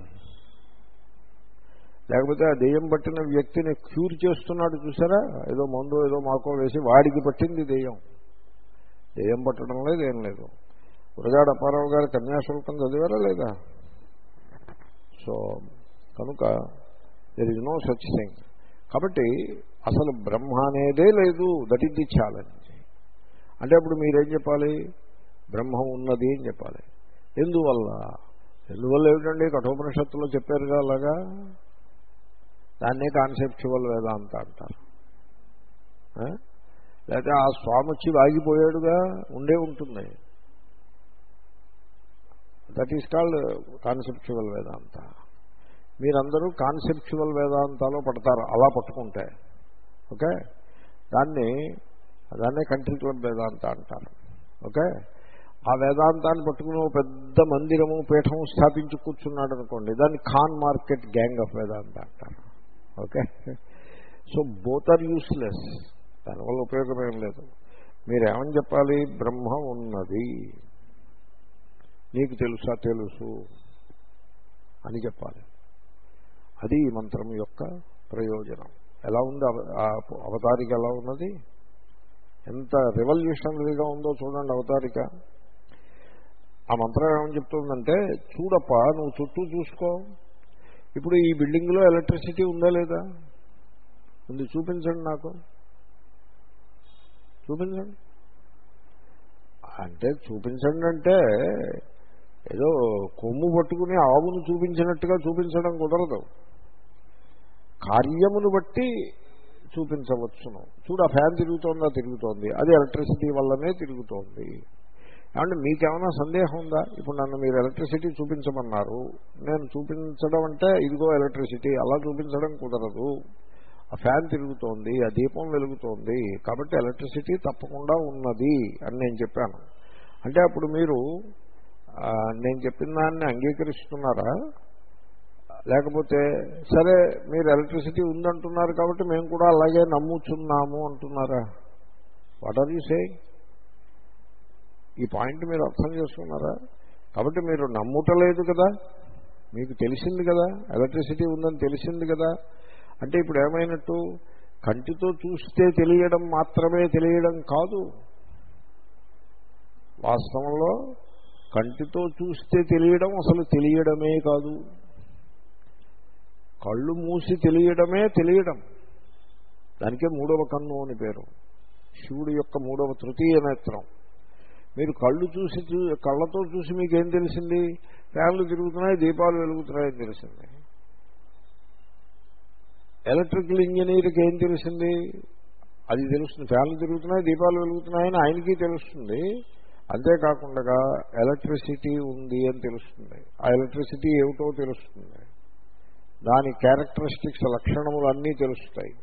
Speaker 1: లేకపోతే ఆ దెయ్యం పట్టిన వ్యక్తిని క్యూర్ చేస్తున్నాడు చూసారా, ఏదో మందు ఏదో మాకో వేసి, వాడికి పట్టింది దెయ్యం. దెయ్యం పట్టడం లేదు, ఏం లేదు. ఉరగాడ అప్పారావు గారు కన్యాశుల్కం చదివారా లేదా? సో కనుక there is no such thing. కాబట్టి అసలు బ్రహ్మ అనేదే లేదు. That is the challenge. అంటే అప్పుడు మీరేం చెప్పాలి? బ్రహ్మం ఉన్నది అని చెప్పాలి. ఎందువల్ల? ఎందువల్ల ఏమిటండి? కఠోపనిషత్తులో చెప్పారుగా అలాగా. దాన్నే కాన్సెప్చువల్ వేదాంత అంటారు. లేకపోతే ఆ స్వామి వచ్చి వాగిపోయాడుగా, ఉండే ఉంటుంది. That is called conceptual Vedanta. మీరందరూ కాన్సెప్చువల్ వేదాంతాలో పడతారు అలా పట్టుకుంటే. ఓకే, దాన్ని దాన్నే కంట్రీ క్లబ్ వేదాంత అంటారు. ఓకే, ఆ వేదాంతాన్ని పట్టుకుని ఒక పెద్ద మందిరము పీఠము స్థాపించి కూర్చున్నాడు అనుకోండి, దాన్ని Khan Market gang of Vedanta అంటారు. Okay, so both are useless. దానివల్ల ఉపయోగం ఏం లేదు. మీరేమని చెప్పాలి? బ్రహ్మ ఉన్నది, నీకు తెలుసా? తెలుసు అని చెప్పాలి. అది ఈ మంత్రం యొక్క ప్రయోజనం. ఎలా ఉంది అవతారిక? ఎలా ఉన్నది? ఎంత రివల్యూషనరీగా ఉందో చూడండి అవతారిక. ఆ మంత్రం ఏమని చెప్తుందంటే, చూడప్ప నువ్వు చుట్టూ చూసుకో. ఇప్పుడు ఈ బిల్డింగ్లో ఎలక్ట్రిసిటీ ఉందా లేదా? ఉంది. చూపించండి, నాకు చూపించండి. అంటే చూపించండి అంటే ఏదో కొమ్ము పట్టుకుని ఆవును చూపించినట్టుగా చూపించడం కుదరదు. కార్యమును బట్టి చూపించవచ్చును. చూడు, ఆ ఫ్యాన్ తిరుగుతోందా? తిరుగుతోంది. అది ఎలక్ట్రిసిటీ వల్లనే తిరుగుతోంది. ఏమంటే మీకేమైనా సందేహం ఉందా? ఇప్పుడు నన్ను మీరు ఎలక్ట్రిసిటీ చూపించమన్నారు, నేను చూపించడం అంటే ఇదిగో ఎలక్ట్రిసిటీ అలా చూపించడం కుదరదు. ఆ ఫ్యాన్ తిరుగుతోంది, ఆ దీపం వెలుగుతోంది, కాబట్టి ఎలక్ట్రిసిటీ తప్పకుండా ఉన్నది అని నేను చెప్పాను. అంటే అప్పుడు మీరు నేను చెప్పిన దాన్ని అంగీకరిస్తున్నారా? లేకపోతే సరే మీరు ఎలక్ట్రిసిటీ ఉందంటున్నారు కాబట్టి మేము కూడా అలాగే నమ్ముచున్నాము అంటున్నారా? What are you saying? ఈ పాయింట్ మీరు అర్థం చేసుకున్నారా? కాబట్టి మీరు నమ్ముటలేదు కదా, మీకు తెలిసింది కదా, ఎలక్ట్రిసిటీ ఉందని తెలిసింది కదా. అంటే ఇప్పుడు ఏమైనట్టు? కంటితో చూస్తే తెలియడం మాత్రమే తెలియడం కాదు. వాస్తవంలో కంటితో చూస్తే తెలియడం అసలు తెలియడమే కాదు. కళ్ళు మూసి తెలియడమే తెలియడం. దానికే మూడవ కన్ను అని పేరు. శివుడి యొక్క మూడవ తృతీయ నేత్రం. మీరు కళ్ళు చూసి కళ్ళతో చూసి మీకేం తెలిసింది? ఫ్యాన్లు తిరుగుతున్నాయి, దీపాలు వెలుగుతున్నాయని తెలిసింది. ఎలక్ట్రికల్ ఇంజనీర్కి ఏం తెలిసింది? అది తెలుస్తుంది. ఫ్యాన్లు తిరుగుతున్నాయి, దీపాలు వెలుగుతున్నాయని ఆయనకి తెలుస్తుంది. అంతేకాకుండా ఎలక్ట్రిసిటీ ఉంది అని తెలుస్తుంది. ఆ ఎలక్ట్రిసిటీ ఏమిటో తెలుస్తుంది. దాని క్యారెక్టరిస్టిక్స్, లక్షణములు అన్నీ తెలుస్తాయి.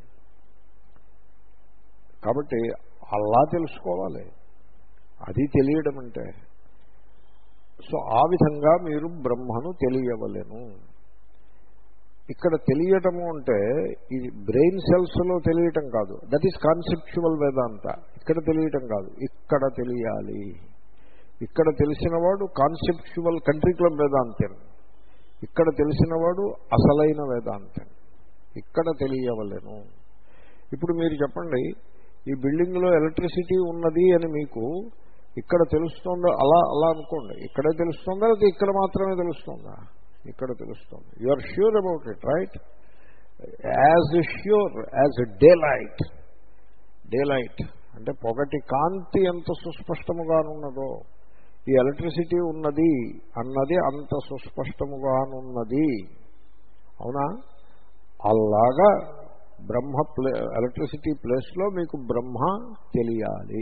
Speaker 1: కాబట్టి అలా తెలుసుకోవాలి. అది తెలియడం అంటే. సో ఆ విధంగా మీరు బ్రహ్మను తెలియవలెను. ఇక్కడ తెలియటము అంటే ఇది బ్రెయిన్ సెల్స్లో తెలియటం కాదు. That is conceptual Vedanta. ఇక్కడ తెలియటం కాదు, ఇక్కడ తెలియాలి. ఇక్కడ తెలిసినవాడు కాన్సెప్చువల్ కంట్రీ క్లబ్ వేదాంతం. ఇక్కడ తెలిసినవాడు అసలైన వేదాంతం. ఇక్కడ తెలియవలెను. ఇప్పుడు మీరు చెప్పండి, ఈ బిల్డింగ్లో ఎలక్ట్రిసిటీ ఉన్నది అని మీకు ఇక్కడ తెలుస్తుందో? అలా అలా అనుకోండి. ఇక్కడే తెలుస్తుందా లేదా ఇక్కడ మాత్రమే తెలుస్తుందా? ఇక్కడ తెలుస్తుంది. You are sure about it, right? As sure as day light. Day light అంటే పొగటి కాంతి ఎంత సుస్పష్టముగానున్నదో ఈ ఎలక్ట్రిసిటీ ఉన్నది అన్నది అంత సుస్పష్టముగానున్నది. అవునా? అలాగా బ్రహ్మ ప్లే ఎలక్ట్రిసిటీ ప్లేస్లో మీకు బ్రహ్మ తెలియాలి.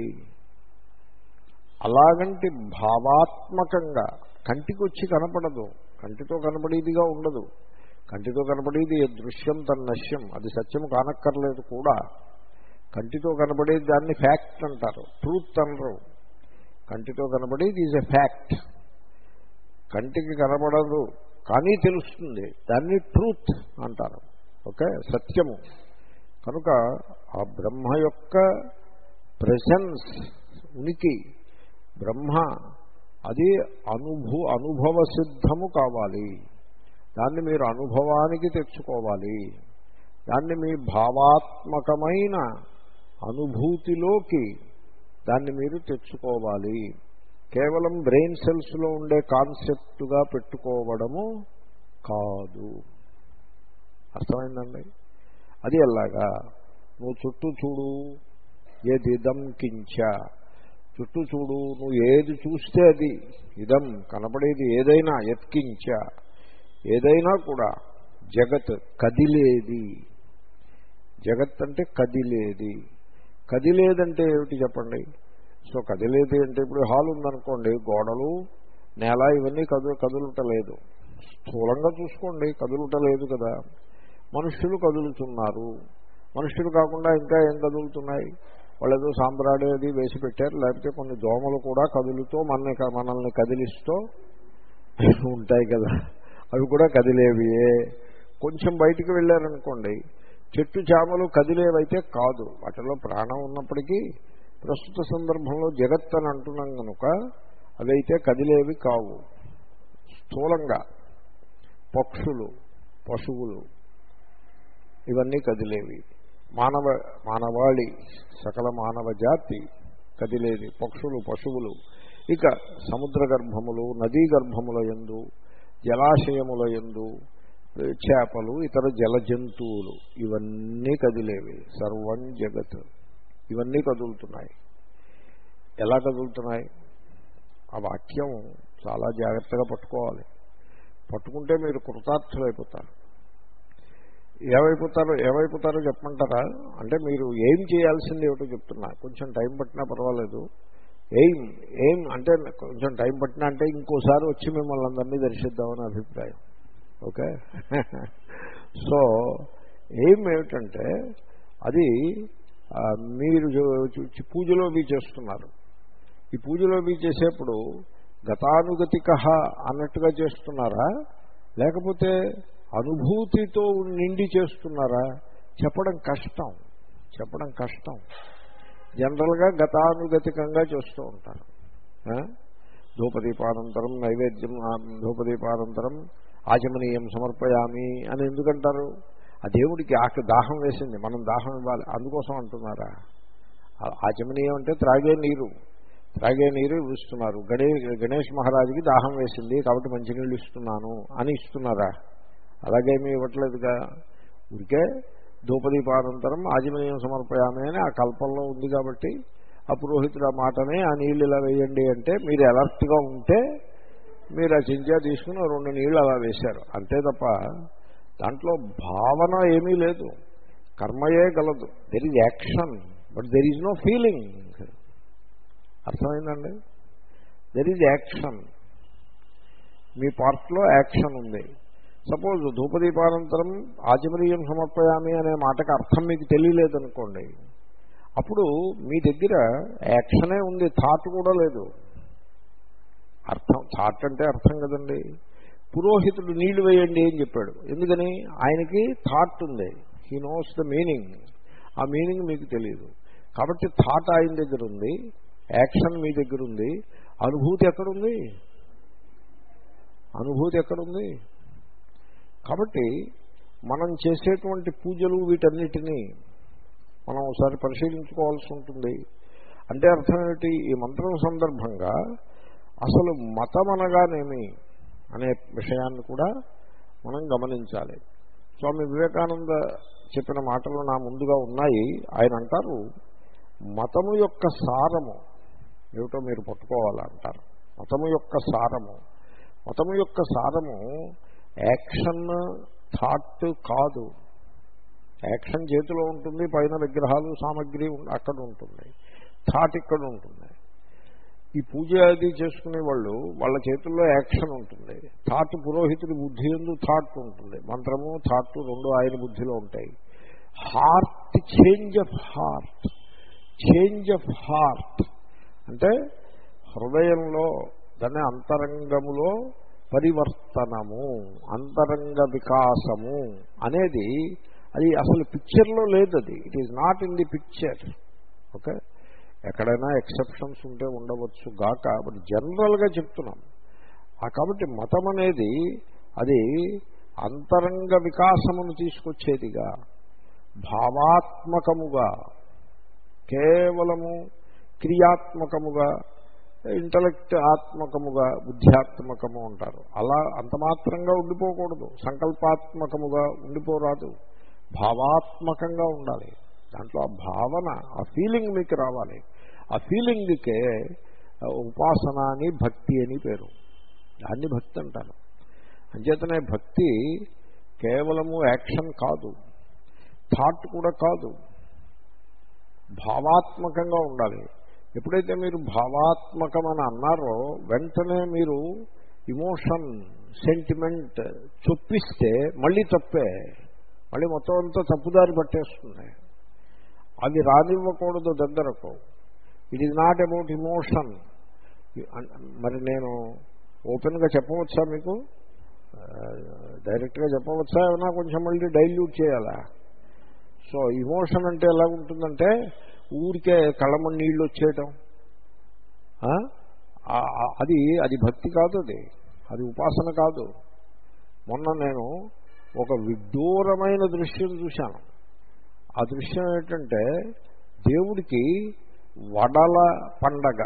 Speaker 1: అలాగంటి భావాత్మకంగా కంటికి వచ్చి కనపడదు, కంటితో కనపడేదిగా ఉండదు. కంటితో కనపడేది దృశ్యం తన్నశ్యం, అది సత్యము కానక్కర్లేదు కూడా. కంటితో కనపడేది దాన్ని ఫ్యాక్ట్ అంటారు, ట్రూత్ అనరు. కంటితో కనపడేది ఈజ్ ఎ ఫ్యాక్ట్. కంటికి కనపడదు కానీ తెలుస్తుంది, దాన్ని ట్రూత్ అంటారు. ఓకే, సత్యము. కనుక ఆ బ్రహ్మ యొక్క ప్రెసెన్స్, ఉనికి, బ్రహ్మ అది అనుభూ అనుభవ సిద్ధము కావాలి. దాన్ని మీరు అనుభవానికి తెచ్చుకోవాలి. దాన్ని మీ భావాత్మకమైన అనుభూతిలోకి దాన్ని మీరు తెచ్చుకోవాలి. కేవలం బ్రెయిన్ సెల్స్లో ఉండే కాన్సెప్టుగా పెట్టుకోవడము కాదు. అర్థమైందండి? అది ఎలాగా? నువ్వు చుట్టూ చూడు. ఏదిదం కించ, చుట్టూ చూడు, నువ్వు ఏది చూస్తే అది, ఇదం కనపడేది ఏదైనా, యత్కించ ఏదైనా కూడా, జగత్ కదిలేది. జగత్ అంటే కదిలేది. కదిలేదంటే ఏమిటి చెప్పండి? సో కదిలేది అంటే ఇప్పుడు హాల్ ఉందనుకోండి, గోడలు నేల ఇవన్నీ కదు కదులుటలేదు. స్థూలంగా చూసుకోండి, కదులుటలేదు కదా. మనుష్యులు కదులుతున్నారు. మనుష్యులు కాకుండా ఇంకా ఏం కదులుతున్నాయి? వాళ్ళు ఏదో సాంబ్రాడే అది వేసి పెట్టారు, లేకపోతే కొన్ని దోమలు కూడా కదులుతూ మన మనల్ని కదిలిస్తూ ఉంటాయి కదా, అవి కూడా కదిలేవియే. కొంచెం బయటికి వెళ్ళారనుకోండి, చెట్టు చేమలు కదిలేవైతే కాదు, వాటిలో ప్రాణం ఉన్నప్పటికీ ప్రస్తుత సందర్భంలో జగత్ అని అంటున్నాం కనుక అవైతే కదిలేవి కావు. స్థూలంగా పక్షులు, పశువులు ఇవన్నీ కదిలేవి. మానవ మానవాళి సకల మానవ జాతి కదిలేది, పక్షులు, పశువులు. ఇక సముద్ర గర్భములు, నదీ గర్భముల యందు, జలాశయముల యందు చేపలు, ఇతర జల జంతువులు ఇవన్నీ కదిలేవి. సర్వం జగత్ ఇవన్నీ కదులుతున్నాయి. ఎలా కదులుతున్నాయి? ఆ వాక్యం చాలా జాగ్రత్తగా పట్టుకోవాలి. పట్టుకుంటే మీరు కృతార్థులైపోతారు. ఏమైపోతారో ఏమైపోతారో చెప్పమంటారా? అంటే మీరు ఏం చేయాల్సింది ఏమిటో చెప్తున్నా. కొంచెం టైం పట్టినా పర్వాలేదు. ఎయిమ్ ఎయిమ్ అంటే కొంచెం టైం పట్టినా అంటే ఇంకోసారి వచ్చి మిమ్మల్ని అందరినీ దర్శిద్దామని అభిప్రాయం. ఓకే. సో ఎయిమ్ ఏమిటంటే అది మీరు పూజలో మీ చేస్తున్నారు. ఈ పూజలో మీ చేసేప్పుడు గతానుగతిక అన్నట్టుగా చేస్తున్నారా, లేకపోతే అనుభూతితో నిండి చేస్తున్నారా? చెప్పడం కష్టం చెప్పడం కష్టం జనరల్గా గతానుగతికంగా చేస్తూ ఉంటారు. ధూపదీపానంతరం నైవేద్యం, ధూపదీపానంతరం ఆచమనీయం సమర్పయామి అని ఎందుకంటారు? ఆ దేవుడికి ఆక దాహం వేసింది, మనం దాహం ఇవ్వాలి, అందుకోసం అంటున్నారా? ఆచమనీయం అంటే త్రాగే నీరు, త్రాగే నీరు ఇస్తున్నారు. గణే గణేష్ మహారాజుకి దాహం వేసింది కాబట్టి మంచినీళ్ళు ఇస్తున్నాను అని ఇస్తున్నారా? అలాగేమీ ఇవ్వట్లేదుగా. ఊరికే ధూపదీపానంతరం ఆచమనీయం సమర్పయామి అని ఆ కల్పంలో ఉంది కాబట్టి ఆ పురోహితుడు ఆ మాటనే ఆ నీళ్ళు ఇలా వేయండి అంటే మీరు అలర్ట్గా ఉంటే మీరు ఆ చెంచా తీసుకుని రెండు నీళ్ళు అలా వేశారు అంతే తప్ప దాంట్లో భావన ఏమీ లేదు. కర్మయే గలదు. There is action but there is no feeling. అర్థమైందండి? దెర్ ఈజ్ యాక్షన్, మీ పార్ట్లో యాక్షన్ ఉంది. సపోజ్ ధూపదీపానంతరం ఆచమనీయం సమర్పయామి అనే మాటకు అర్థం మీకు తెలియలేదనుకోండి, అప్పుడు మీ దగ్గర యాక్షనే ఉంది, థాట్ కూడా లేదు. అర్థం థాట్ అంటే అర్థం కదండి. పురోహితుడు నీళ్లు వేయండి అని చెప్పాడు, ఎందుకని? ఆయనకి థాట్ ఉంది, హీ నోస్ ద మీనింగ్. ఆ మీనింగ్ మీకు తెలియదు కాబట్టి థాట్ ఆయన దగ్గర ఉంది, యాక్షన్ మీ దగ్గర ఉంది. అనుభూతి ఎక్కడుంది? అనుభూతి ఎక్కడుంది? కాబట్టి మనం చేసేటువంటి పూజలు వీటన్నిటినీ మనం ఒకసారి పరిశీలించుకోవాల్సి ఉంటుంది. అంటే అర్థం ఏమిటి? ఈ మంత్రం సందర్భంగా అసలు మతం అనగానేమి అనే విషయాన్ని కూడా మనం గమనించాలి. స్వామి వివేకానంద చెప్పిన మాటలు నా ముందుగా ఉన్నాయి. ఆయన అంటారు, మతము యొక్క సారము ఏమిటో మీరు పట్టుకోవాలంటారు. మతము యొక్క సారము మతము యొక్క సారము యాక్షన్, థాట్ కాదు. యాక్షన్ చేతిలో ఉంటుంది, పైన విగ్రహాలు సామగ్రి అక్కడ ఉంటుంది, థాట్ ఇక్కడ ఉంటుంది. ఈ పూజ అది చేసుకునే వాళ్ళు వాళ్ళ చేతుల్లో యాక్షన్ ఉంటుంది, థాట్ పురోహితుడి బుద్ధి యందు థాట్ ఉంటుంది. మంత్రము థాట్ రెండు ఆయన బుద్ధిలో ఉంటాయి. Heart change of heart change of heart అంటే హృదయంలో దాని అంతరంగములో పరివర్తనము, అంతరంగ వికాసము అనేది అది అసలు పిక్చర్లో లేదు. అది it is not in the picture. Okay, ఎక్కడైనా ఎక్సెప్షన్స్ ఉంటే ఉండవచ్చు గాక, బట్ జనరల్గా చెప్తున్నాం. కాబట్టి మతం అనేది అది అంతరంగ వికాసమును తీసుకొచ్చేదిగా, భావాత్మకముగా, కేవలము క్రియాత్మకముగా, ఇంటలెక్ట్ ఆత్మకముగా, బుద్ధ్యాత్మకము అంటారు. అలా అంత మాత్రంగా ఉండిపోకూడదు, సంకల్పాత్మకముగా ఉండిపోరాదు, భావాత్మకంగా ఉండాలి. దాంట్లో ఆ భావన, ఆ ఫీలింగ్ మీకు రావాలి. ఆ ఫీలింగ్కే ఉపాసన అని భక్తి అని పేరు. దాన్ని భక్తి అంటారు. అంచేతనే భక్తి కేవలము యాక్షన్ కాదు, థాట్ కూడా కాదు, భావాత్మకంగా ఉండాలి. ఎప్పుడైతే మీరు భావాత్మకమని అన్నారో వెంటనే మీరు ఇమోషన్, సెంటిమెంట్ చొప్పిస్తే మళ్ళీ తప్పే, మళ్ళీ మొత్తం అంతా తప్పుదారి పట్టేస్తుంది. అది రానివ్వకూడదు దగ్గరకు. It is not about emotion. మరి నేను ఓపెన్గా చెప్పవచ్చా మీకు? డైరెక్ట్గా చెప్పవచ్చా? ఏమైనా కొంచెం మళ్ళీ డైల్యూట్ చేయాలా? సో ఇమోషన్ అంటే ఎలా ఉంటుందంటే ఊరికే కళ్ళమని నీళ్ళు వచ్చేయటం, అది అది భక్తి కాదు, అది అది ఉపాసన కాదు. మొన్న నేను ఒక విడ్డూరమైన దృశ్యం చూశాను. ఆ దృశ్యం ఏంటంటే దేవుడికి వడల పండగ.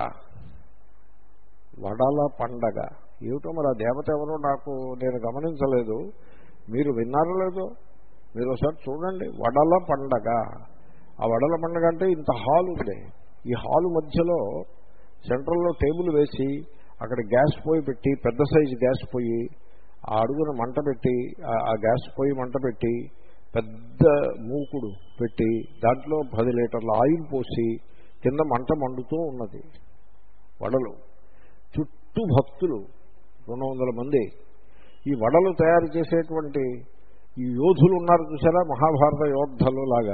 Speaker 1: వడల పండగ ఏమిటో మరి ఆ దేవత ఎవరో నాకు నేను గమనించలేదు. మీరు విన్నారో లేదో మీరు ఒకసారి చూడండి. వడల పండగ. ఆ వడల పండగ అంటే ఇంత హాల్ ఉంది. ఈ హాలు మధ్యలో సెంట్రల్లో టేబుల్ వేసి అక్కడ గ్యాస్ పొయ్యి పెట్టి, పెద్ద సైజు గ్యాస్ పొయ్యి, ఆ అడుగున మంట పెట్టి, ఆ గ్యాస్ పొయ్యి మంట పెట్టి, పెద్ద మూకుడు పెట్టి దాంట్లో పది లీటర్ల ఆయిల్ పోసి కింద మంట మండుతూ ఉన్నది. వడలు చుట్టూ భక్తులు రెండు వందల మంది. ఈ వడలు తయారు చేసేటువంటి ఈ యోధులు ఉన్నారు చూసారా, మహాభారత యోద్ధలు లాగా.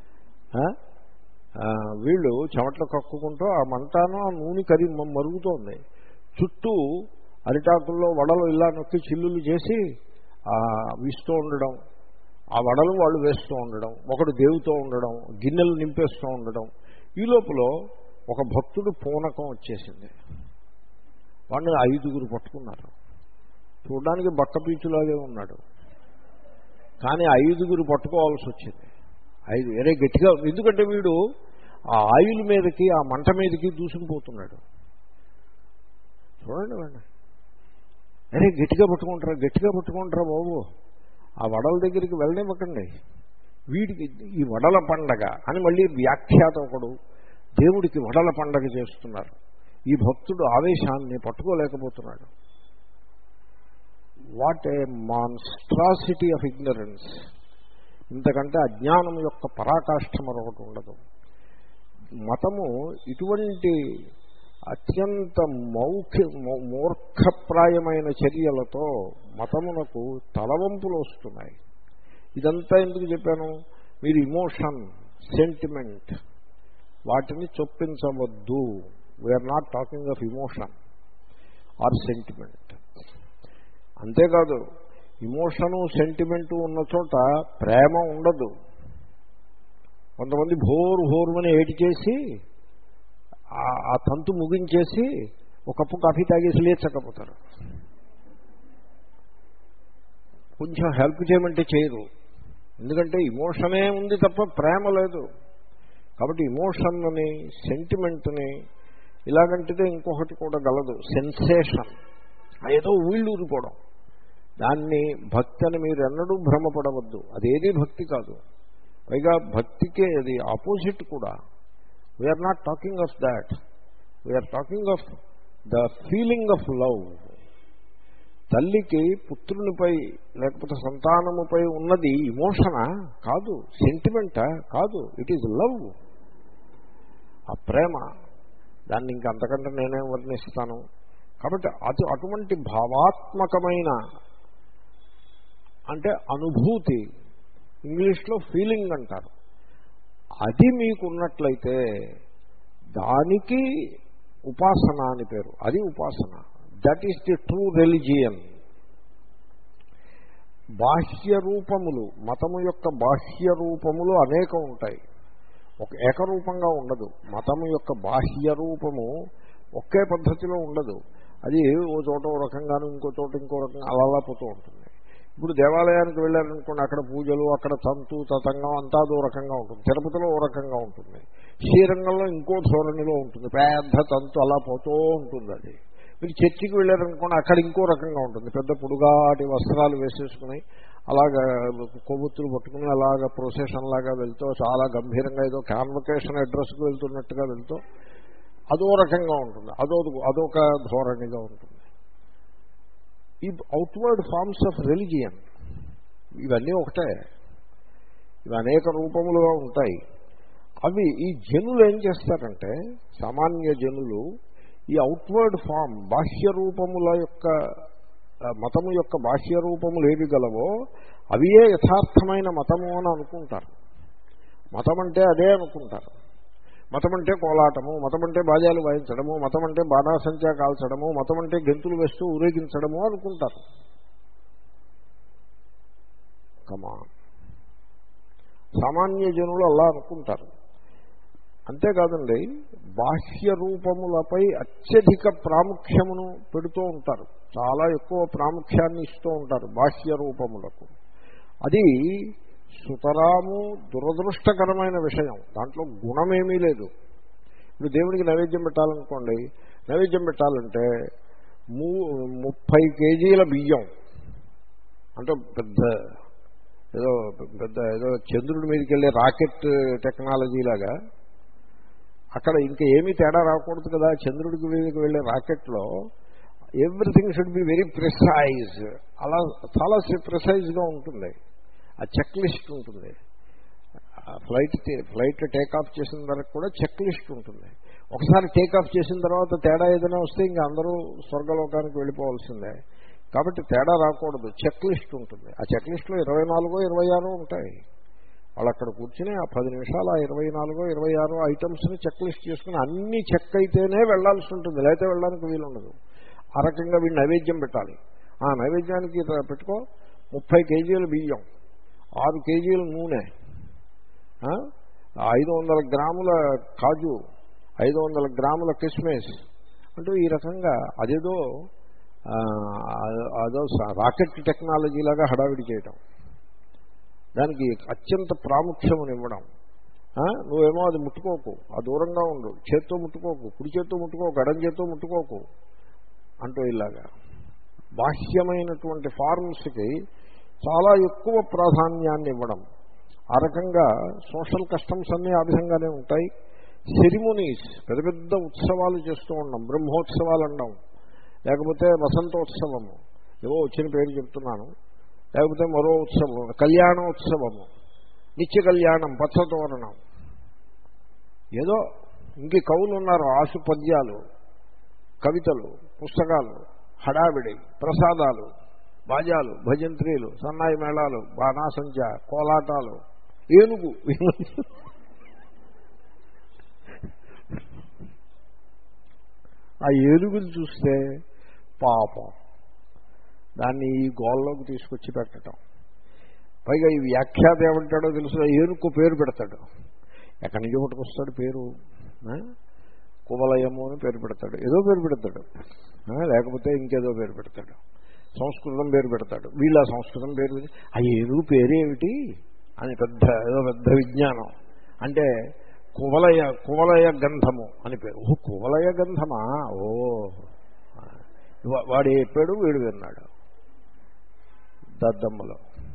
Speaker 1: వీళ్ళు చెమట్లు కక్కుకుంటూ ఆ మంటను ఆ నూనె కరి మరుగుతోంది. చుట్టూ అరిటాకుల్లో వడలు ఇలా నొక్కి చిల్లులు చేసి వీస్తూ ఉండడం, ఆ వడలు వాళ్ళు వేస్తూ ఉండడం, ఒకడు దేవుతూ ఉండడం, గిన్నెలు నింపేస్తూ ఉండడం. ఈ లోపల ఒక భక్తుడు పూనకం వచ్చేసింది. వాడిని ఐదుగురు పట్టుకున్నారు. చూడడానికి బక్కపీచులాగే ఉన్నాడు, కానీ ఐదుగురు పట్టుకోవాల్సి వచ్చింది. ఐదు వేరే గట్టిగా, ఎందుకంటే వీడు ఆ ఆయిల్ మీదకి ఆ మంట మీదకి దూసుకుపోతున్నాడు. చూడండి వాడిని, అరే గట్టిగా పట్టుకుంటారా గట్టిగా పట్టుకుంటారా బాబు, ఆ వడల దగ్గరికి వెళ్ళనివ్వకండి. వీడికి ఈ వడల పండగ అని మళ్ళీ వ్యాఖ్యాత ఒకడు దేవుడికి వడల పండగ చేస్తున్నారు. ఈ భక్తుడు ఆవేశాన్ని పట్టుకోలేకపోతున్నాడు. What a monstrosity of ignorance! ఇంతకంటే అజ్ఞానం యొక్క పరాకాష్ఠ మరొకటి ఉండదు. మతము ఇటువంటి అత్యంత మౌఖి మూర్ఖప్రాయమైన చర్యలతో మతమునకు తలవంపులు వస్తున్నాయి. ఇదంతా ఎందుకు చెప్పాను? మీరు ఇమోషన్, సెంటిమెంట్ వాటిని చొప్పించవద్దు. We're not talking of emotion or sentiment. అంతేకాదు, ఇమోషను సెంటిమెంటు ఉన్న చోట ప్రేమ ఉండదు. కొంతమంది భోరు భోరుమని ఏటి చేసి ఆ తంతు ముగించేసి ఒక కప్పు కాఫీ తాగేసి లేచకపోతారు. కొంచెం హెల్ప్ చేయమంటే చేయరు, ఎందుకంటే ఇమోషనే ఉంది తప్ప ప్రేమ లేదు. కాబట్టి ఇమోషన్ని, సెంటిమెంట్ని ఇలాగంటిదే ఇంకొకటి కూడా గలదు, సెన్సేషన్. ఏదో వీళ్ళు ఊరిపోవడం. దాన్ని భక్తి అని మీరు ఎన్నడూ భ్రమపడవద్దు. అదేది భక్తి కాదు. పైగా భక్తికే అది ఆపోజిట్ కూడా. We're not talking of that. We're talking of the feeling of love. తల్లికి పుత్రునిపై లేకపోతే సంతానముపై ఉన్నది ఇమోషనా? కాదు. సెంటిమెంటా? కాదు. It is love. ఆ ప్రేమ. దాన్ని ఇంక అంతకంటే నేనేం వర్ణిస్తాను. కాబట్టి అటు అటువంటి భావాత్మకమైన, అంటే అనుభూతి, ఇంగ్లీష్లో ఫీలింగ్ అంటారు, అది మీకున్నట్లయితే దానికి ఉపాసన అని పేరు. అది ఉపాసన. That is the true religion. బాహ్య రూపములు, మతము యొక్క బాహ్య రూపములు అనేకం ఉంటాయి, ఒక ఏకరూపంగా ఉండదు. మతము యొక్క బాహ్య రూపము ఒకే పద్ధతిలో ఉండదు. అది ఓ చోట ఓ రకంగాను, ఇంకో చోట ఇంకో రకంగా అలా అలా పోతూ ఉంటుంది. ఇప్పుడు దేవాలయానికి వెళ్ళారనుకోండి, అక్కడ పూజలు, అక్కడ తంతు తతంగం అంతా అదో రకంగా ఉంటుంది. తిరుపతిలో ఓ రకంగా ఉంటుంది, శ్రీరంగంలో ఇంకో ధోరణిలో ఉంటుంది, పెద్ద తంతు అలా పోతూ ఉంటుంది. అది మీరు చర్చికి వెళ్ళారనుకోండి, అక్కడ ఇంకో రకంగా ఉంటుంది. పెద్ద పొడుగాటి వస్త్రాలు వేసేసుకుని అలాగా కొవ్వొత్తులు పట్టుకుని అలాగా ప్రొసెషన్ లాగా వెళ్తూ చాలా గంభీరంగా ఏదో కాన్వకేషన్ అడ్రస్కి వెళ్తున్నట్టుగా వెళ్తూ అదో రకంగా ఉంటుంది. అదో అదొక ధోరణిగా ఉంటుంది. ఈ అవుట్వర్డ్ ఫార్మ్స్ ఆఫ్ రిలిజియన్ ఇవన్నీ ఒకటే, ఇవి అనేక రూపములుగా ఉంటాయి. అవి ఈ జనులు ఏం చేస్తారంటే, సామాన్య జనులు ఈ అవుట్వర్డ్ ఫామ్ బాహ్య రూపముల యొక్క మతము యొక్క బాహ్య రూపములు ఏవి గలవో అవియే యథార్థమైన మతము అని అనుకుంటారు. మతం అంటే అదే అనుకుంటారు. మతం అంటే కోలాటము, మతం అంటే బాజాలు వాయించడము, మతం అంటే బాణాసంచా కాల్చడము, మతం అంటే గెంతులు వేస్తూ ఊరేగించడము అనుకుంటారు. కమా సామాన్య జనులు అలా అనుకుంటారు. అంతేకాదండి, బాహ్య రూపములపై అత్యధిక ప్రాముఖ్యమును పెడుతూ ఉంటారు. చాలా ఎక్కువ ప్రాముఖ్యాన్ని ఇస్తూ ఉంటారు బాహ్య రూపములకు. అది సుతరాము దురదృష్టకరమైన విషయం. దాంట్లో గుణమేమీ లేదు. ఇప్పుడు దేవుడికి నైవేద్యం పెట్టాలనుకోండి, నైవేద్యం పెట్టాలంటే మూ ముప్పై కేజీల బియ్యం అంటే పెద్ద ఏదో పెద్ద ఏదో చంద్రుడి మీదకి వెళ్ళే రాకెట్ టెక్నాలజీ లాగా, అక్కడ ఇంకా ఏమీ తేడా రాకూడదు కదా. చంద్రుడికి మీదకి వెళ్ళే రాకెట్లో everything should be very precise. అలా చాలా ప్రిసైజ్గా ఉంటుంది. ఆ చెక్ లిస్ట్ ఉంటుంది. ఫ్లైట్ ఫ్లైట్ టేకాఫ్ చేసిన వరకు కూడా చెక్ లిస్ట్ ఉంటుంది. ఒకసారి టేకాఫ్ చేసిన తర్వాత తేడా ఏదైనా వస్తే ఇంకా అందరూ స్వర్గలోకానికి వెళ్ళిపోవాల్సిందే. కాబట్టి తేడా రాకూడదు, చెక్ లిస్ట్ ఉంటుంది. ఆ చెక్ లిస్ట్లో ఇరవై నాలుగో ఇరవై ఆరో ఉంటాయి. వాళ్ళు అక్కడ కూర్చుని ఆ పది నిమిషాలు ఆ ఇరవై నాలుగో ఇరవై ఆరో ఐటమ్స్ని చెక్ లిస్ట్ చేసుకుని అన్ని చెక్ అయితేనే వెళ్లాల్సి ఉంటుంది, లేకపోతే వెళ్ళడానికి వీలు ఉండదు. ఆ రకంగా వీళ్ళు నైవేద్యం పెట్టాలి. ఆ నైవేద్యానికి పెట్టుకో ముప్పై కేజీల బియ్యం, ఆరు కేజీల నూనె, ఐదు వందల గ్రాముల కాజు, ఐదు వందల గ్రాముల కిస్మిస్ అంటూ ఈ రకంగా అదేదో అదో రాకెట్ టెక్నాలజీ లాగా హడావిడి చేయటం, దానికి అత్యంత ప్రాముఖ్యమును ఇవ్వడం. నువ్వేమో అది ముట్టుకోకు, ఆ దూరంగా ఉండు, చేత్తో ముట్టుకోకు, కుడి చేత్తో ముట్టుకోకు, ఎడం చేత్తో ముట్టుకోకు అంటూ ఇలాగా బాహ్యమైనటువంటి ఫార్మ్స్కి చాలా ఎక్కువ ప్రాధాన్యాన్ని ఇవ్వడం. ఆ రకంగా సోషల్ కస్టమ్స్ అన్నీ ఆ విధంగానే ఉంటాయి. సెరిమోనీస్, పెద్ద పెద్ద ఉత్సవాలు చేస్తూ ఉన్నాం, బ్రహ్మోత్సవాలు అన్నాం, లేకపోతే వసంతోత్సవము, ఏవో వచ్చిన పేరు చెప్తున్నాను, లేకపోతే మరో ఉత్సవం కళ్యాణోత్సవము, నిత్య కళ్యాణం, పచ్చతోరణం, ఏదో ఇంక కవులు ఉన్నారు, ఆసు పద్యాలు, కవితలు, పుస్తకాలు, హడావిడి, ప్రసాదాలు, బాజాలు, భజంత్రీలు, సన్నాయి మేళాలు, బాణాసంచ, కోలాటాలు, ఏనుగు. ఆ ఏనుగులు చూస్తే పాపం దాన్ని ఈ గోళ్ళలోకి తీసుకొచ్చి పెట్టడం. పైగా ఈ వ్యాఖ్యాత ఏమంటాడో తెలుసు, ఏనుగు పేరు పెడతాడు. ఎక్కడి నుంచి పట్టుకొస్తాడు పేరు? కువలయము అని పేరు పెడతాడు, ఏదో పేరు పెడతాడు, లేకపోతే ఇంకేదో పేరు పెడతాడు, సంస్కృతం పేరు పెడతాడు. వీళ్ళ సంస్కృతం పేరు, ఆ ఏనుగు పేరేమిటి అని పెద్ద ఏదో పెద్ద విజ్ఞానం. అంటే కువలయ కువలయ గంధము అని పేరు. ఓ కువలయ గంధమా, ఓ వాడు చెప్పాడు, వీడు విన్నాడు. దద్దమ్మలో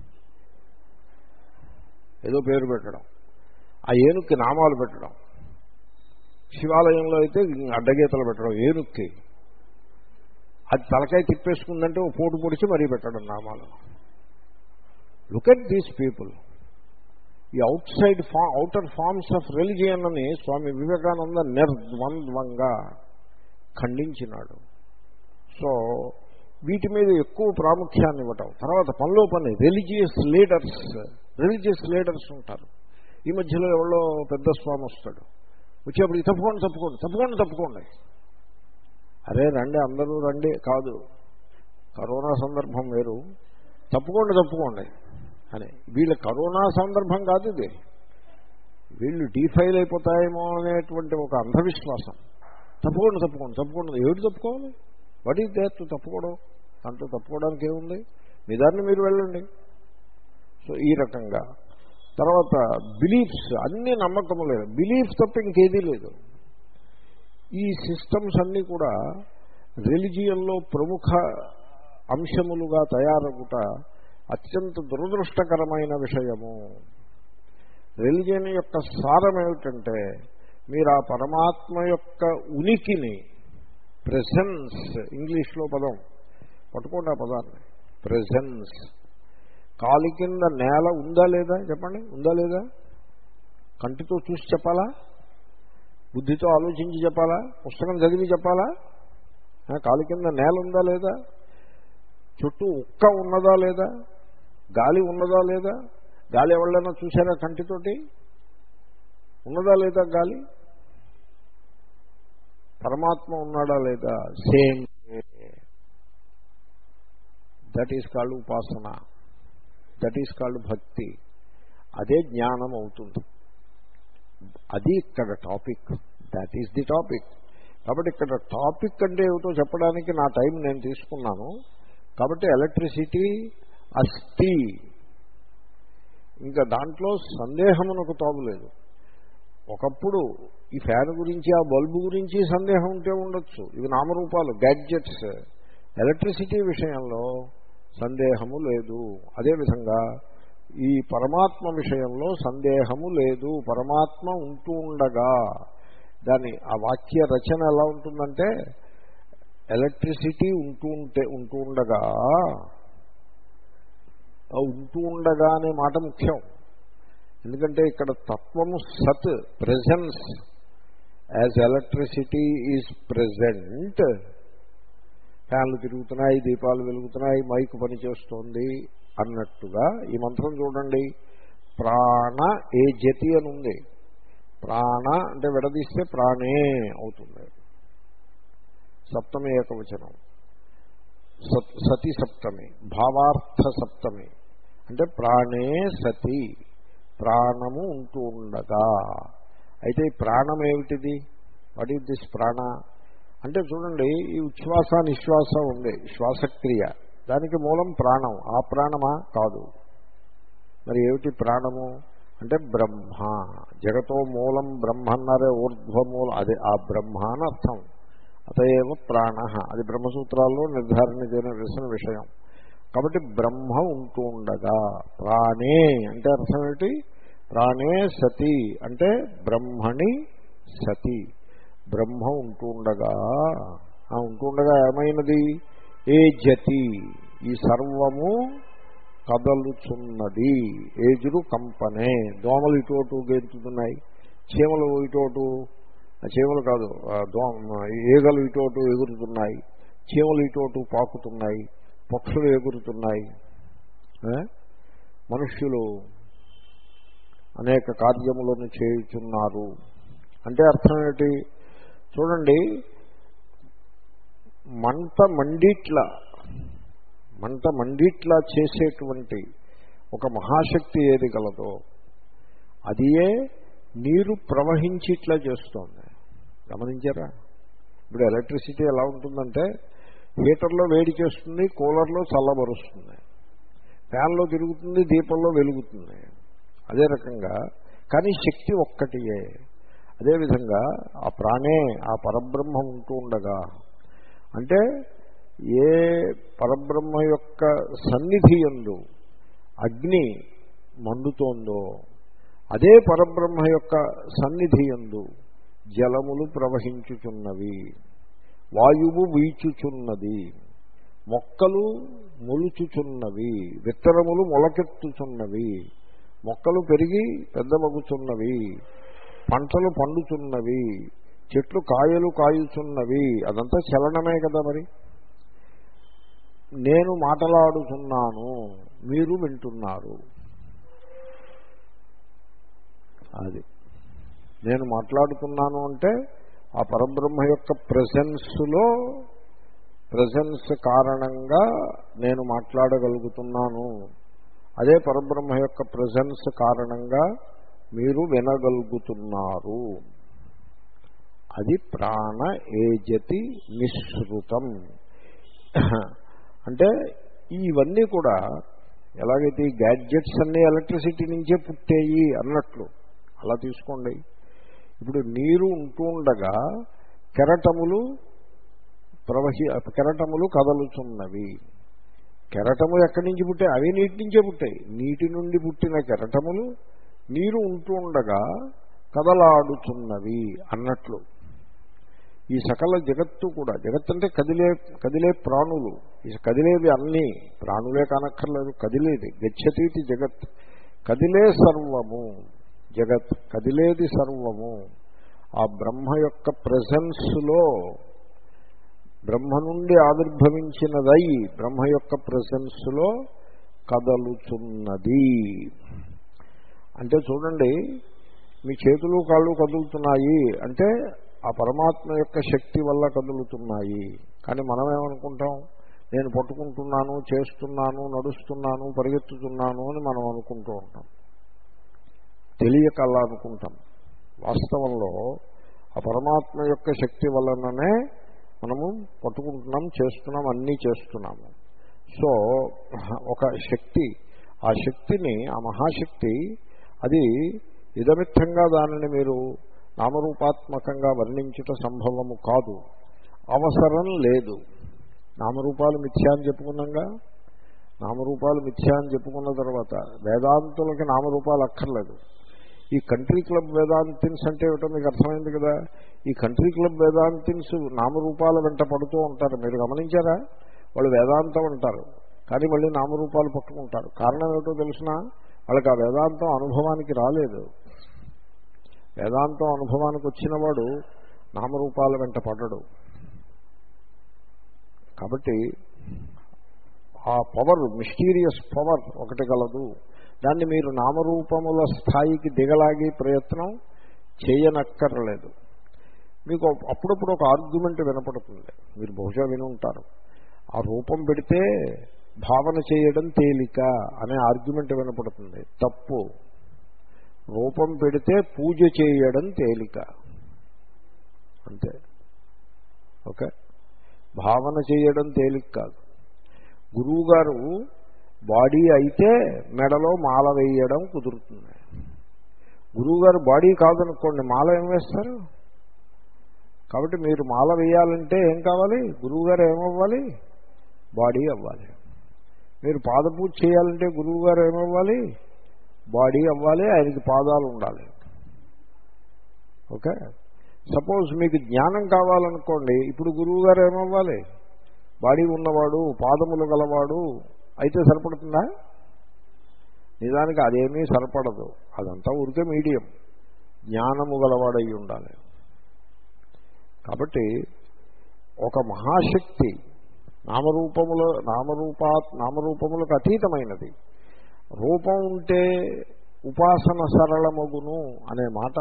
Speaker 1: ఏదో పేరు పెట్టడం, ఆ ఏనుక్కి నామాలు పెట్టడం, శివాలయంలో అయితే అడ్డగీతలు పెట్టడం ఏనుక్కి. అది తలకాయ తిప్పేసుకుందంటే ఓ పోటు పొడిచి మరీ పెట్టడం నామాలు. Look at these people. ఈ అవుట్ సైడ్ ఫా అవుటర్ ఫార్మ్స్ ఆఫ్ రిలిజియన్ అని స్వామి వివేకానంద నిర్ద్వంద్వంగా ఖండించినాడు. సో వీటి మీద ఎక్కువ ప్రాముఖ్యాన్ని ఇవ్వటం. తర్వాత పనిలో పని రిలీజియస్ లీడర్స్ రిలీజియస్ లీడర్స్ ఉంటారు. ఈ మధ్యలో ఎవరో పెద్ద స్వామి వస్తాడు, వచ్చేప్పటికి తప్పుకోండి తప్పుకోండి తప్పుకోండి తప్పుకోండి అరే రండి అందరూ రండి కాదు, కరోనా సందర్భం వేరు, తప్పుకోండి తప్పుకోండి అని. వీళ్ళ కరోనా సందర్భం కాదు ఇది, వీళ్ళు డీఫైల్ అయిపోతాయేమో అనేటువంటి ఒక అంధవిశ్వాసం. తప్పుకోండి తప్పుకోండి తప్పుకోండి ఏమిటి తప్పుకోవాలి? వాట్ ఈజ్ దేర్ టు తప్పుకోవడం? దాంట్లో తప్పుకోవడానికి ఏముంది? మీ దాన్ని మీరు వెళ్ళండి. సో ఈ రకంగా. తర్వాత బిలీఫ్స్, అన్ని నమ్మకము లేదు, బిలీఫ్ తప్ప ఇంకేదీ లేదు. ఈ సిస్టమ్స్ అన్నీ కూడా రిలిజియన్లో ప్రముఖ అంశములుగా తయారగుట అత్యంత దురదృష్టకరమైన విషయము. రిలిజియన్ యొక్క సారం ఏమిటంటే మీరు ఆ పరమాత్మ యొక్క ఉనికిని, ప్రెసెన్స్, ఇంగ్లీష్లో పదం పట్టుకోండి ఆ పదాన్ని, ప్రెసెన్స్. కాలి కింద నేల ఉందా లేదా చెప్పండి, ఉందా లేదా? కంటితో చూసి చెప్పాలా? బుద్ధితో ఆలోచించి చెప్పాలా? పుస్తకం చదివి చెప్పాలా? కాలి కింద నేల ఉందా లేదా? చుట్టూ ఉక్క ఉన్నదా లేదా? గాలి ఉన్నదా లేదా? గాలి ఎవళ్ళైనా చూసారా కంటితోటి? ఉన్నదా లేదా గాలి? పరమాత్మ ఉన్నాడా లేదా? Same. That is called upasana, that is called bhakti. అదే జ్ఞానం అవుతుంది. అది ఇక్కడ topic, that is the topic. కాబట్టి ఇక్కడ టాపిక్ అంటే ఏమిటో చెప్పడానికి నా టైం నేను తీసుకున్నాను. కాబట్టి ఎలక్ట్రిసిటీ అస్థి, ఇంకా దాంట్లో సందేహమునకు తావులేదు. ఒకప్పుడు ఈ ఫ్యాన్ గురించి, ఆ బల్బు గురించి సందేహం ఉంటే ఉండొచ్చు, ఇవి నామరూపాలు, గ్యాడ్జెట్స్. ఎలక్ట్రిసిటీ విషయంలో సందేహము లేదు. అదేవిధంగా ఈ పరమాత్మ విషయంలో సందేహము లేదు. పరమాత్మ ఉంటూ ఉండగా, దాని ఆ వాక్య రచన ఎలా ఉంటుందంటే, ఎలక్ట్రిసిటీ ఉంటూ ఉంటే ఉంటూ ఉండగా, ఉంటూ ఉండగా అనే మాట ముఖ్యం. ఎందుకంటే ఇక్కడ తత్వము సత్, presence. As electricity is present, ఫ్యాన్లు తిరుగుతున్నాయి, దీపాలు వెలుగుతున్నాయి, మైక్ పనిచేస్తోంది అన్నట్టుగా ఈ మంత్రం చూడండి. ప్రాణ ఏ జతి అని ఉంది. ప్రాణ అంటే విడదీస్తే ప్రాణే అవుతుంది. సప్తమి ఏకవచనం, సతి సప్తమి, భావార్థ సప్తమి. అంటే ప్రాణే సతి, ప్రాణము ఉంటూ ఉండగా. అయితే ఈ ప్రాణం ఏమిటిది? వాట్ ఈజ్ దిస్ ప్రాణ అంటే చూడండి, ఈ ఉచ్ఛ్వాస నిశ్వాస ఉంది, శ్వాసక్రియ, దానికి మూలం ప్రాణం. ఆ ప్రాణమా? కాదు. మరి ఏమిటి ప్రాణము అంటే బ్రహ్మ. జగతో మూలం బ్రహ్మ అన్నారే, ఊర్ధ్వమూలం, అదే ఆ బ్రహ్మ అని అర్థం. అతయేవ ప్రాణ, అది బ్రహ్మసూత్రాల్లో నిర్ధారణ చేసిన విషయం. కాబట్టి బ్రహ్మ ఉంటూ ఉండగా, ప్రాణే అంటే అర్థం ఏమిటి? ప్రాణే సతి అంటే బ్రహ్మణి సతి, బ్రహ్మ ఉంటూ ఉండగా. ఆ ఉంటూ ఉండగా ఏమైనది? ఏ జతి, ఈ సర్వము కదలుచున్నది. ఏజురు కంపనే, దోమలు ఇటోటు గెంతుతున్నాయి, చీమలు ఇటోటు, చీమలు కాదు దో ఈగలు ఇటోటు ఎగురుతున్నాయి, చీమలు ఇటోటు పాకుతున్నాయి, పక్షులు ఎగురుతున్నాయి, మనుష్యులు అనేక కార్యములను చేయుచున్నారు. అంటే అర్థం ఏంటి? చూడండి, మంట మండిట్లా మంట మండిట్లా చేసేటువంటి ఒక మహాశక్తి ఏది కలదో అదియే నీరు ప్రవహించిట్లా చేస్తోంది. గమనించారా? ఇప్పుడు ఎలక్ట్రిసిటీ ఎలా ఉంటుందంటే, హీటర్లో వేడి చేస్తుంది, కూలర్లో చల్లబరుస్తుంది, ఫ్యాన్లో తిరుగుతుంది, దీపంలో వెలుగుతుంది. అదే రకంగా కానీ శక్తి ఒక్కటియే. అదేవిధంగా ఆ ప్రాణే, ఆ పరబ్రహ్మ ఉంటూ ఉండగా, అంటే ఏ పరబ్రహ్మ యొక్క సన్నిధి యందు అగ్ని మండుతోందో, అదే పరబ్రహ్మ యొక్క సన్నిధి యందు జలములు ప్రవహించుచున్నవి, వాయువు వీచుచున్నది, మొక్కలు మొలుచుచున్నవి, విత్తనములు మొలకెత్తుచున్నవి, మొక్కలు పెరిగి పెద్దమగుచున్నవి, పంటలు పండుచున్నవి, చెట్లు కాయలు కాయుచున్నవి. అదంతా చలనమే కదా. మరి నేను మాట్లాడుతున్నాను, మీరు వింటున్నారు. అది నేను మాట్లాడుతున్నాను అంటే ఆ పరబ్రహ్మ యొక్క ప్రెజెన్స్లో, ప్రెజెన్స్ కారణంగా నేను మాట్లాడగలుగుతున్నాను. అదే పరబ్రహ్మ యొక్క ప్రెజెన్స్ కారణంగా మీరు వినగలుగుతున్నారు. అది ప్రాణ ఏజతి నిశ్రుతం. అంటే ఇవన్నీ కూడా ఎలాగైతే ఈ గ్యాడ్జెట్స్ అన్నీ ఎలక్ట్రిసిటీ నుంచే పుట్టేయి అన్నట్లు అలా తీసుకోండి. ఇప్పుడు నీరు ఉంటూ ఉండగా కెరటములు ప్రవహి కెరటములు కదలుచున్నవి. కెరటములు ఎక్కడి నుంచి పుట్టాయి? అవి నీటి నుంచే పుట్టాయి. నీటి నుండి పుట్టిన కెరటములు నీరు ఉంటూ ఉండగా కదలాడుచున్నవి అన్నట్లు ఈ సకల జగత్తు కూడా, జగత్ అంటే కదిలే కదిలే ప్రాణులు, ఈ కదిలేవి అన్నీ ప్రాణులే కానక్కర్లేదు, కదిలేది గచ్చతీతి జగత్, కదిలే సర్వము జగత్, కదిలేది సర్వము ఆ బ్రహ్మ యొక్క ప్రెజెన్స్లో, బ్రహ్మ నుండి ఆవిర్భవించినదై బ్రహ్మ యొక్క ప్రెజెన్స్లో కదలుచున్నది. అంటే చూడండి, మీ చేతులు కాళ్ళు కదులుతున్నాయి అంటే ఆ పరమాత్మ యొక్క శక్తి వల్ల కదులుతున్నాయి. కానీ మనం ఏమనుకుంటాం? నేను పట్టుకుంటున్నాను, చేస్తున్నాను, నడుస్తున్నాను, పరిగెత్తుతున్నాను అని మనం అనుకుంటూ ఉంటాం. తెలియక అలా అనుకుంటాం. వాస్తవంలో ఆ పరమాత్మ యొక్క శక్తి వలననే మనము పట్టుకుంటున్నాం, చేస్తున్నాం, అన్నీ చేస్తున్నాము. సో ఒక శక్తి, ఆ శక్తిని, ఆ మహాశక్తి, అది ఇదమిత్తంగా దానిని మీరు నామరూపాత్మకంగా వర్ణించుట సంభవము కాదు, అవసరం లేదు. నామరూపాలు మిథ్యా అని చెప్పుకున్నాగా, నామరూపాలు మిథ్యా అని చెప్పుకున్న తర్వాత వేదాంతులకి నామరూపాలు అక్కర్లేదు. ఈ కంట్రీ క్లబ్ వేదాంతిన్స్ అంటే ఏమిటో మీకు అర్థమైంది కదా. ఈ కంట్రీ క్లబ్ వేదాంతిన్స్ నామరూపాల వెంట పడుతూ ఉంటారు. మీరు గమనించారా? వాళ్ళు వేదాంతం అంటారు కానీ మళ్ళీ నామరూపాలు పట్టుకుంటారు. కారణం ఏమిటో తెలిసిన? వాళ్ళకి ఆ వేదాంతం అనుభవానికి రాలేదు. వేదాంతం అనుభవానికి వచ్చిన వాడు నామరూపాల వెంట పడడు. కాబట్టి ఆ పవర్, మిస్టీరియస్ పవర్ ఒకటి గలదు. దాన్ని మీరు నామరూపముల స్థాయికి దిగలాగే ప్రయత్నం చేయనక్కర్లేదు. మీకు అప్పుడప్పుడు ఒక ఆర్గ్యుమెంట్ వినపడుతుంది, మీరు బహుశా విని ఉంటారు. ఆ రూపం పెడితే భావన చేయడం తేలిక అనే ఆర్గ్యుమెంట్ వినపడుతుంది. తప్పు. రూపం పెడితే పూజ చేయడం తేలిక, అంతే. ఓకే, భావన చేయడం తేలిక కాదు. గురువుగారు బాడీ అయితే మెడలో మాల వేయడం కుదురుతుంది. గురువుగారు బాడీ కాదనుకోండి, మాల ఏం వేస్తారు? కాబట్టి మీరు మాల వేయాలంటే ఏం కావాలి? గురువుగారు ఏమవ్వాలి? బాడీ అవ్వాలి. మీరు పాదపూజ చేయాలంటే గురువుగారు ఏమవ్వాలి? బాడీ అవ్వాలి, ఆయనకి పాదాలు ఉండాలి. ఓకే, సపోజ్ మీకు జ్ఞానం కావాలనుకోండి, ఇప్పుడు గురువుగారు ఏమవ్వాలి? బాడీ ఉన్నవాడు, పాదములు గలవాడు అయితే సరిపడుతుందా? నిజానికి అదేమీ సరిపడదు. అదంతా ఊరికే మీడియం. జ్ఞానము గలవాడై ఉండాలి. కాబట్టి ఒక మహాశక్తి నామరూపముల నామరూపా నామరూపములకు అతీతమైనది. రూపం ఉంటే ఉపాసన సరళమగును అనే మాట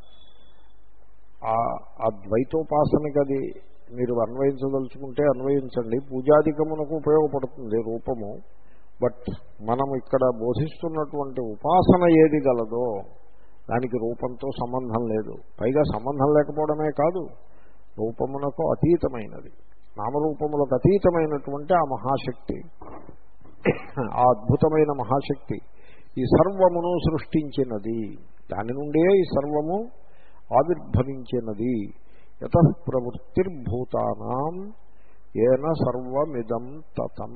Speaker 1: ఆ ద్వైతోపాసనకి అది మీరు అన్వయించదలుచుకుంటే అన్వయించండి. పూజాధికమునకు ఉపయోగపడుతుంది రూపము. బట్ మనం ఇక్కడ బోధిస్తున్నటువంటి ఉపాసన ఏది గలదో దానికి రూపంతో సంబంధం లేదు. పైగా సంబంధం లేకపోవడమే కాదు, రూపమునకు అతీతమైనది, నామరూపములకు అతీతమైనటువంటి ఆ మహాశక్తి, ఆ అద్భుతమైన మహాశక్తి ఈ సర్వమును సృష్టించినది. దాని నుండే ఈ సర్వము ఆవిర్భవించినది. యతః ప్రవృత్తిర్భూతానాం ఏన సర్వమిదం తతం.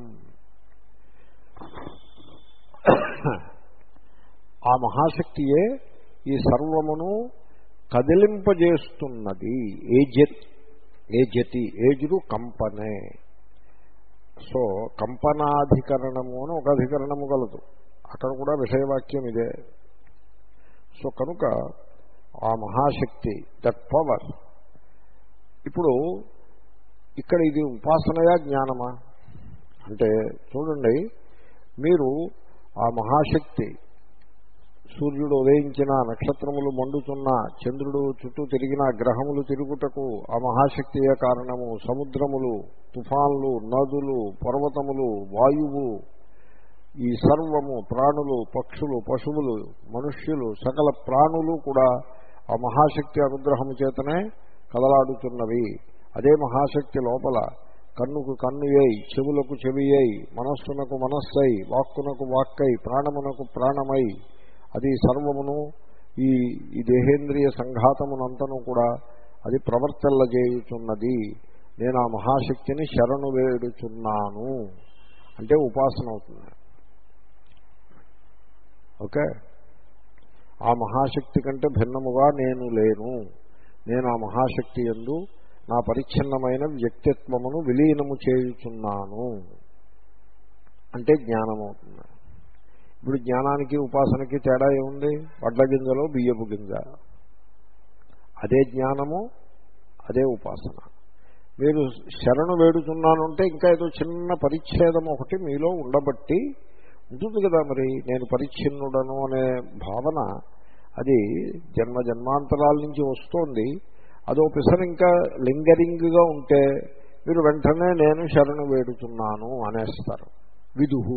Speaker 1: ఆ మహాశక్తియే ఈ సర్వమును కదిలింపజేస్తున్నది. ఏజత్, ఏజతి, ఏజురు కంపనే. సో కంపనాధికరణము అని ఒక అధికరణము గలదు, అక్కడ కూడా విషయవాక్యం ఇదే. సో కనుక ఆ మహాశక్తి, దట్ పవర్. ఇప్పుడు ఇక్కడ ఇది ఉపాసనయా జ్ఞానమా అంటే చూడండి, మీరు ఆ మహాశక్తి, సూర్యుడు ఉదయించిన, నక్షత్రములు మండుతున్న, చంద్రుడు చుట్టూ తిరిగిన, గ్రహములు తిరుగుటకు ఆ మహాశక్తియే కారణము. సముద్రములు, తుఫాన్లు, నదులు, పర్వతములు, వాయువు, ఈ సర్వము, ప్రాణులు, పక్షులు, పశువులు, మనుష్యులు, సకల ప్రాణులు కూడా ఆ మహాశక్తి అనుగ్రహము చేతనే కదలాడుతున్నవి. అదే మహాశక్తి లోపల కన్నుకు కన్ను అయి, చెవులకు చెవి అయి, మనస్సునకు మనస్సై, వాక్కునకు వాక్కై, ప్రాణమునకు ప్రాణమై, అది సర్వమును ఈ ఈ దేహేంద్రియ సంఘాతమునంతను కూడా అది ప్రవర్తిల్లజేయుచున్నది. నేను ఆ మహాశక్తిని శరణు వేడుచున్నాను అంటే ఉపాసన అవుతుంది. ఓకే, ఆ మహాశక్తి కంటే భిన్నముగా నేను లేను, నేను ఆ మహాశక్తి యందు నా పరిచ్ఛిన్నమైన వ్యక్తిత్వమును విలీనము చేయుచున్నాను అంటే జ్ఞానం అవుతుంది. ఇప్పుడు జ్ఞానానికి ఉపాసనకి తేడా ఏముంది? వడ్ల గింజలో బియ్యపు గింజ, అదే జ్ఞానము, అదే ఉపాసన. మీరు శరణు వేడుతున్నానంటే ఇంకా ఏదో చిన్న పరిచ్ఛేదం ఒకటి మీలో ఉండబట్టి ఉంటుంది కదా. మరి నేను పరిచ్ఛిన్నుడను అనే భావన అది జన్మ జన్మాంతరాల నుంచి వస్తోంది. అదో పిసర్ ఇంకా లింగరింగ్గా ఉంటే మీరు వెంటనే నేను శరణు వేడుతున్నాను అనేస్తారు. విదుహు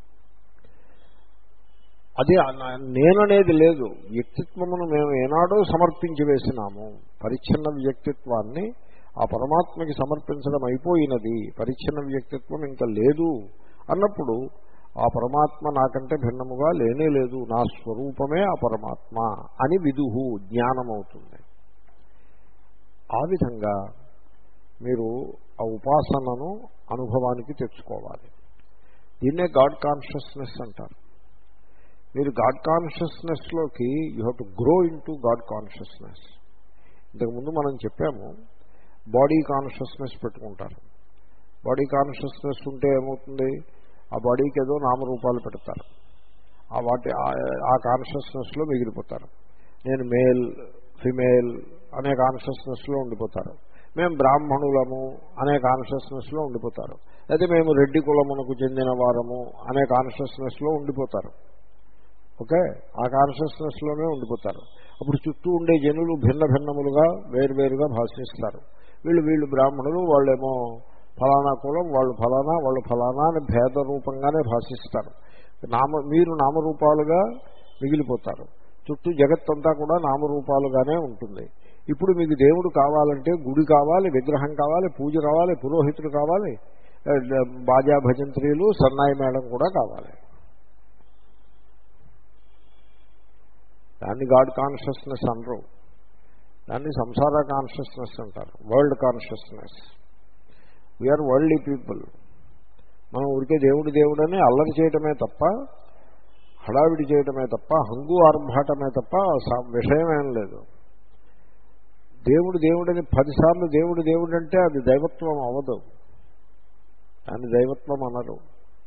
Speaker 1: అది నేననేది లేదు. వ్యక్తిత్వమును మేము ఏనాడో సమర్పించి వేసినాము. పరిచ్ఛిన్న వ్యక్తిత్వాన్ని ఆ పరమాత్మకి సమర్పించడం అయిపోయినది. పరిచ్ఛిన్న వ్యక్తిత్వం ఇంకా లేదు అన్నప్పుడు ఆ పరమాత్మ నాకంటే భిన్నముగా లేనే లేదు, నా స్వరూపమే ఆ పరమాత్మ అని విదుహు జ్ఞానమవుతుంది. ఆ విధంగా మీరు ఆ ఉపాసనను అనుభవానికి తెచ్చుకోవాలి. దీన్నే గాడ్ కాన్షియస్నెస్ అంటారు. మీరు గాడ్ కాన్షియస్నెస్లోకి you have to grow into God consciousness. ఇంతకుముందు మనం చెప్పాము, బాడీ కాన్షియస్నెస్ పెట్టుకుంటారు. బాడీ కాన్షియస్నెస్ ఉంటే ఏమవుతుంది? ఆ బాడీకి ఏదో నామరూపాలు పెడతారు. ఆ వాటి ఆ కాన్షియస్నెస్లో మిగిలిపోతారు. నేను మేల్ ఫిమేల్ అనే కాన్షియస్నెస్లో ఉండిపోతారు. మేము బ్రాహ్మణులము అనే కాన్షియస్నెస్లో ఉండిపోతారు. అయితే మేము రెడ్డి కులమునకు చెందిన వారము అనే కాన్షియస్నెస్లో ఉండిపోతారు. ఓకే, ఆ కాన్షియస్నెస్లోనే ఉండిపోతారు. అప్పుడు చుట్టూ ఉండే జనులు భిన్న భిన్నములుగా వేరువేరుగా భాషిస్తారు. వీళ్ళు వీళ్ళు బ్రాహ్మణులు, వాళ్ళేమో ఫలానా కులం, వాళ్ళు ఫలానా వాళ్ళు ఫలానా అని భేద రూపంగానే భాషిస్తారు. నామ మీరు నామరూపాలుగా మిగిలిపోతారు. చుట్టూ జగత్తంతా కూడా నామరూపాలుగానే ఉంటుంది. ఇప్పుడు మీకు దేవుడు కావాలంటే గుడి కావాలి, విగ్రహం కావాలి, పూజ కావాలి, పురోహితుడు కావాలి, బాజా భజంత్రీలు సన్నాయి మేళం కూడా కావాలి. దాన్ని గాడ్ కాన్షియస్నెస్ అనరు, దాన్ని సంసార కాన్షియస్నెస్ అంటారు, world consciousness. We're worldly people. మనం ఊరికే దేవుడు దేవుడని అల్లరి చేయటమే తప్ప, హడావిడి చేయటమే తప్ప, హంగు ఆర్భాటమే తప్ప విషయమేం లేదు. దేవుడు దేవుడని పదిసార్లు దేవుడు దేవుడు అంటే అది దైవత్వం అవ్వదు, దాన్ని దైవత్వం అనరు.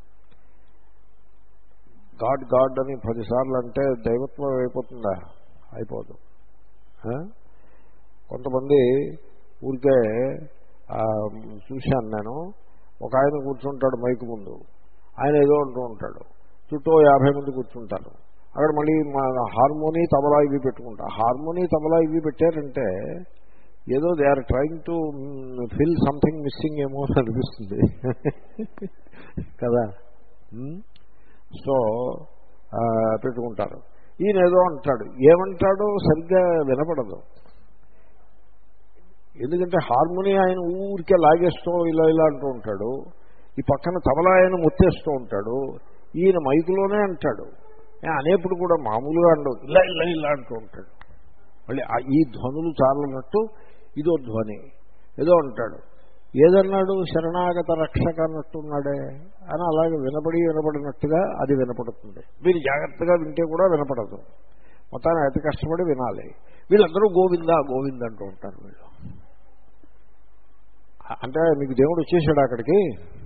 Speaker 1: గాడ్ గాడ్ అని పదిసార్లు అంటే దైవత్వం అయిపోతుందా? అయిపోదు. కొంతమంది ఊరికే చూశాను నేను, ఒక ఆయన కూర్చుంటాడు మైకు ముందు, ఆయన ఏదో అంటూ ఉంటాడు, చుట్టూ యాభై మంది కూర్చుంటారు. అక్కడ మళ్ళీ హార్మోనీ తబలా ఇవి పెట్టుకుంటారు. హార్మోనీ తబలా ఇవి పెట్టారంటే ఏదో they are trying to fill something missing ఏమో అని అనిపిస్తుంది కదా. సో పెట్టుకుంటారు. ఈయన ఏదో అంటాడు, ఏమంటాడో సరిగ్గా వినపడదు. ఎందుకంటే హార్మోని ఆయన ఊరికే లాగేస్తూ ఇలా ఇలా అంటూ ఉంటాడు, ఈ పక్కన తబలా ఆయన ముత్తేస్తూ ఉంటాడు, ఈయన మైకులోనే అంటాడు. అనేప్పుడు కూడా మామూలుగా అండవు, ఇలా ఇలా ఇలా అంటూ ఉంటాడు. మళ్ళీ ఈ ధ్వనులు చాలన్నట్టు ఇదో ధ్వని ఏదో అంటాడు. ఏదన్నాడు? శరణాగత రక్షక అన్నట్టున్నాడే అని అలాగే వినపడి వినపడినట్టుగా అది వినపడుతుంది. మీరు జాగ్రత్తగా వింటే కూడా వినపడదు. మొత్తాన్ని అతి కష్టపడి వినాలి. వీళ్ళందరూ గోవిందా గోవింద అంటూ ఉంటారు. వీళ్ళు అంటే మీకు దేవుడు వచ్చేసాడు అక్కడికి.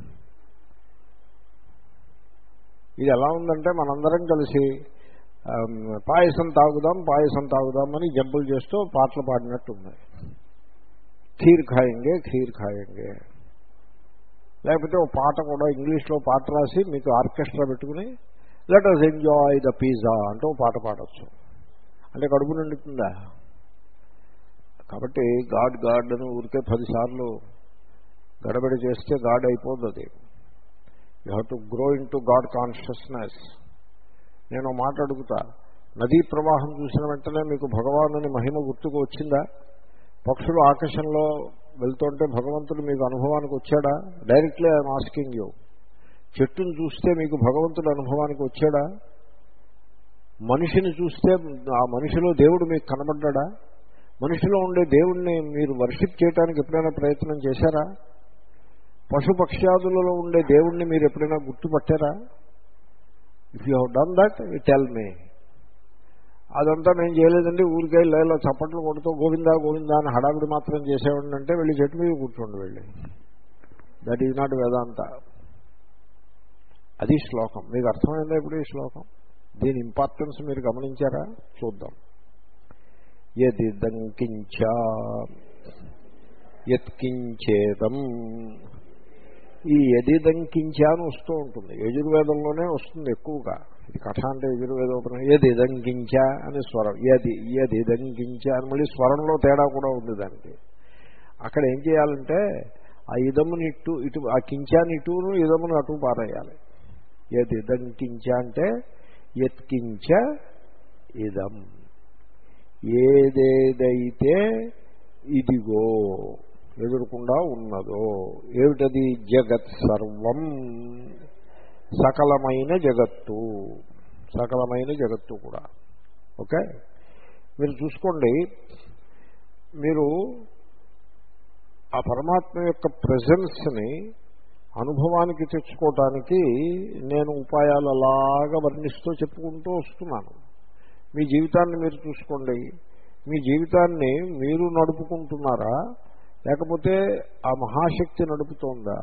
Speaker 1: ఇది ఎలా ఉందంటే మనందరం కలిసి పాయసం తాగుదాం పాయసం తాగుదాం అని జంపులు చేస్తూ పాటలు పాడినట్టు ఉన్నాయి. ఖీర్ ఖాయంగే ఖీర్ ఖాయంగే. లేకపోతే ఒక పాట కూడా ఇంగ్లీష్లో పాట రాసి మీకు ఆర్కెస్ట్రా పెట్టుకుని let us enjoy the pizza అంటూ పాట పాడవచ్చు. అంటే కడుపు నిండుతుందా? కాబట్టి గాడ్ గాడ్ అని ఊరికే పదిసార్లు గడబడి చేస్తే గాడ్ అయిపోదు. అది you have to grow into God consciousness. నేను మాట అడుగుతా, నదీ ప్రవాహం చూసిన వెంటనే మీకు భగవానుని మహిమ గుర్తుకు వచ్చిందా? పక్షులు ఆకాశంలో వెళ్తుంటే భగవంతుడు మీకు అనుభవానికి వచ్చాడా? Directly I'm asking you. చెట్టును చూస్తే మీకు భగవంతుడు అనుభవానికి వచ్చాడా? మనిషిని చూస్తే ఆ మనిషిలో దేవుడు మీకు కనబడ్డా? మనిషిలో ఉండే దేవుణ్ణి మీరు వర్షిప్ చేయడానికి ఎప్పుడైనా ప్రయత్నం చేశారా? పశుపక్ష్యాదులలో ఉండే దేవుణ్ణి మీరు ఎప్పుడైనా గుర్తుపట్టారా? If you have done that tell me. అదంతా నేను చేయలేదండి, ఊరికే ఇలా చప్పట్లు కొడుతూ గోవిందా గోవిందా అని హడావిడి మాత్రం చేసేవాడిని అంటే వెళ్ళి చెట్టు మీద కూర్చోండి వెళ్ళి. That is not Vedanta. అది శ్లోకం. మీకు అర్థమైందా ఇప్పుడు ఈ శ్లోకం? దీని ఇంపార్టెన్స్ మీరు గమనించారా? చూద్దాం. యదిదంకించ యత్కించేదం. ఈ యదిదంకించ అని వస్తూ ఉంటుంది, యజుర్వేదంలోనే వస్తుంది ఎక్కువగా. ఇది కథ అంటే యజుర్వేదోపనం. యదిదంకించ అని స్వరం, యది యదిదంకించ అని మళ్ళీ స్వరంలో తేడా కూడా ఉంది దానికి. అక్కడ ఏం చేయాలంటే ఆ ఇదముని ఇటు ఇటు ఆ కించాని ఇటును ఇదమును అటు పారేయాలి. యదిదంకించ అంటే యత్కించ ఇదం, ఏదేదైతే ఇదిగో ఎదురుకుండా ఉన్నదో. ఏమిటది? జగత్ సర్వం, సకలమైన జగత్తు, సకలమైన జగత్తు కూడా. ఓకే, మీరు చూసుకోండి. మీరు ఆ పరమాత్మ యొక్క ప్రెజెన్స్ని అనుభవానికి తెచ్చుకోవటానికి నేను ఉపాయాలు అలాగా వర్ణిస్తూ చెప్పుకుంటూ వస్తున్నాను. మీ జీవితాన్ని మీరు చూసుకోండి. మీ జీవితాన్ని మీరు నడుపుకుంటున్నారా, లేకపోతే ఆ మహాశక్తి నడుపుతోందా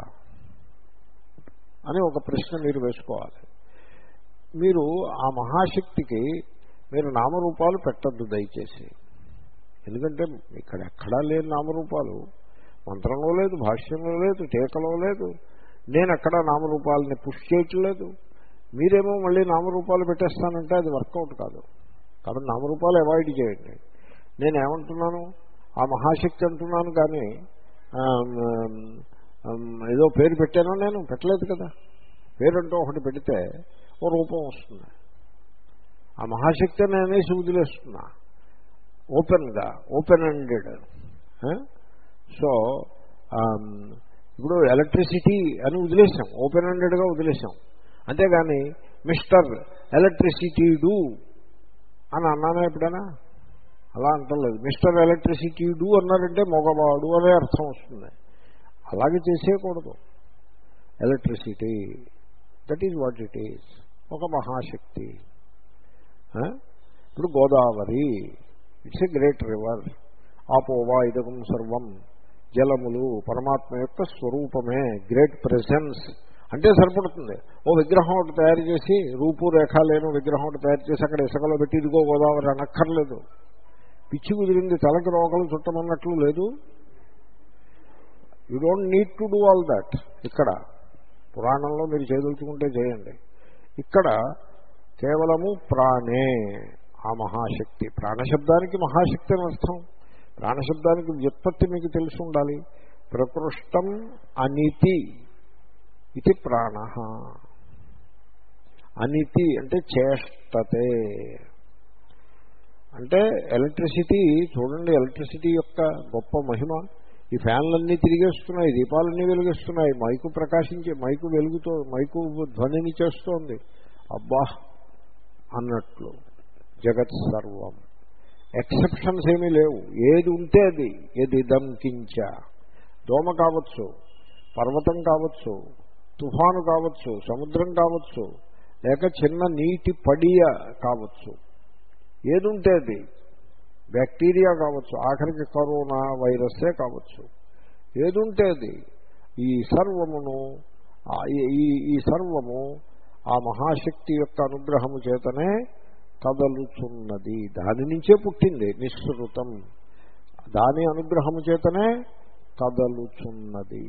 Speaker 1: అని ఒక ప్రశ్న మీరు వేసుకోవాలి. మీరు ఆ మహాశక్తికి మీరు నామరూపాలు పెట్టద్దు దయచేసి. ఎందుకంటే ఇక్కడ ఎక్కడా లేని నామరూపాలు, మంత్రంలో లేదు, భాష్యంలో లేదు, టీకలో లేదు. నేను ఎక్కడా నామరూపాలని పుష్ చేయట్లేదు. మీరేమో మళ్ళీ నామరూపాలు పెట్టేస్తానంటే అది వర్కౌట్ కాదు. కాబట్టి నామరూపాలు అవాయిడ్ చేయండి. నేనేమంటున్నాను? ఆ మహాశక్తి అంటున్నాను, కానీ ఏదో పేరు పెట్టానో నేను పెట్టలేదు కదా. పేరంటూ ఒకటి పెడితే ఓ రూపం వస్తుంది. ఆ మహాశక్తి అని అనేసి వదిలేస్తున్నా ఓపెన్గా, ఓపెన్ ఎండెడ్. సో ఇప్పుడు ఎలక్ట్రిసిటీ అని వదిలేసాం, ఓపెన్ ఎండెడ్గా వదిలేసాం. అంతేగాని మిస్టర్ ఎలక్ట్రిసిటీ డూ అని అన్నానా ఎప్పుడైనా? అలా అంటలేదు. మిస్టర్ ఎలక్ట్రిసిటీ డూ అన్నారంటే మగవాడు అనే అర్థం వస్తుంది. అలాగే చేసేయకూడదు. Electricity, that is what it is, ఒక మహాశక్తి. ఇప్పుడు Godavari, it's a great river. ఆపోవా ఇదకం సర్వం, జలములు పరమాత్మ యొక్క స్వరూపమే, గ్రేట్ ప్రెజెన్స్ అంటే సరిపడుతుంది. ఓ విగ్రహం ఒకటి తయారు చేసి, రూపురేఖ లేని విగ్రహం ఒకటి తయారు చేసి అక్కడ ఇసుకలో పెట్టి ఇదిగో గోదావరి అనక్కర్లేదు. పిచ్చి కుదిరింది తలకి రోగలు చుట్టమన్నట్లు లేదు. You don't need to do all that. ఇక్కడ పురాణంలో మీరు చేయదలుచుకుంటే చేయండి. ఇక్కడ కేవలము ప్రాణే, ఆ మహాశక్తి. ప్రాణశబ్దానికి మహాశక్తి అని అర్థం. ప్రాణశబ్దానికి వ్యుత్పత్తి మీకు తెలిసి ఉండాలి. ప్రకృష్టం అనితి ఇది ప్రాణ. అనితి అంటే చేష్టతే. అంటే ఎలక్ట్రిసిటీ చూడండి, ఎలక్ట్రిసిటీ యొక్క గొప్ప మహిమ. ఈ ఫ్యాన్లన్నీ తిరిగేస్తున్నాయి, దీపాలన్నీ వెలిగిస్తున్నాయి, మైకు ప్రకాశించే మైకు వెలుగుతో మైకు ధ్వనిని చేస్తోంది. అబ్బా అన్నట్లు జగత్ సర్వం. ఎక్సెప్షన్స్ ఏమీ లేవు. ఏది ఉంటే అది. ఏది దంకించ. దోమ కావచ్చు, పర్వతం కావచ్చు, తుఫాను కావచ్చు, సముద్రం కావచ్చు, లేక చిన్న నీటి పడియ కావచ్చు. ఏది ఉంటే అది. బ్యాక్టీరియా కావచ్చు, ఆఖరికి కరోనా వైరస్సే కావచ్చు. ఏది ఉంటే అది. ఈ సర్వమును ఈ ఈ సర్వము ఆ మహాశక్తి యొక్క అనుగ్రహము చేతనే కదలుచున్నది. దాని నుంచే పుట్టింది నిశ్రుతం. దాని అనుగ్రహము చేతనే కదలుచున్నది.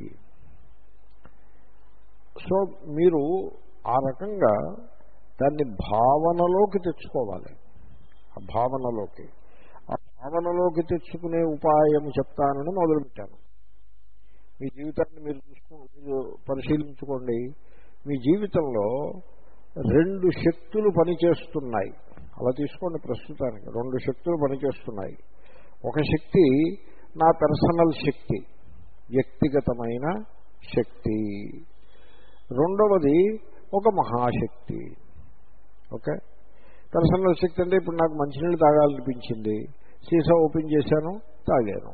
Speaker 1: సో మీరు ఆ రకంగా దాన్ని భావనలోకి తెచ్చుకోవాలి. ఆ భావనలోకి ఆ భావనలోకి తెచ్చుకునే ఉపాయం చెప్తానని మొదలుపెట్టాను. మీ జీవితాన్ని మీరు చూసుకో మీరు పరిశీలించుకోండి. మీ జీవితంలో రెండు శక్తులు పనిచేస్తున్నాయి. అలా తీసుకోండి. ప్రస్తుతానికి రెండు శక్తులు పనిచేస్తున్నాయి. ఒక శక్తి నా పర్సనల్ శక్తి, వ్యక్తిగతమైన శక్తి. రెండవది ఒక మహాశక్తి. ఓకే, పర్సనల్ శక్తి అంటే ఇప్పుడు నాకు మంచినీళ్ళు తాగాలనిపించింది, సీసా ఓపెన్ చేశాను, తాగాను.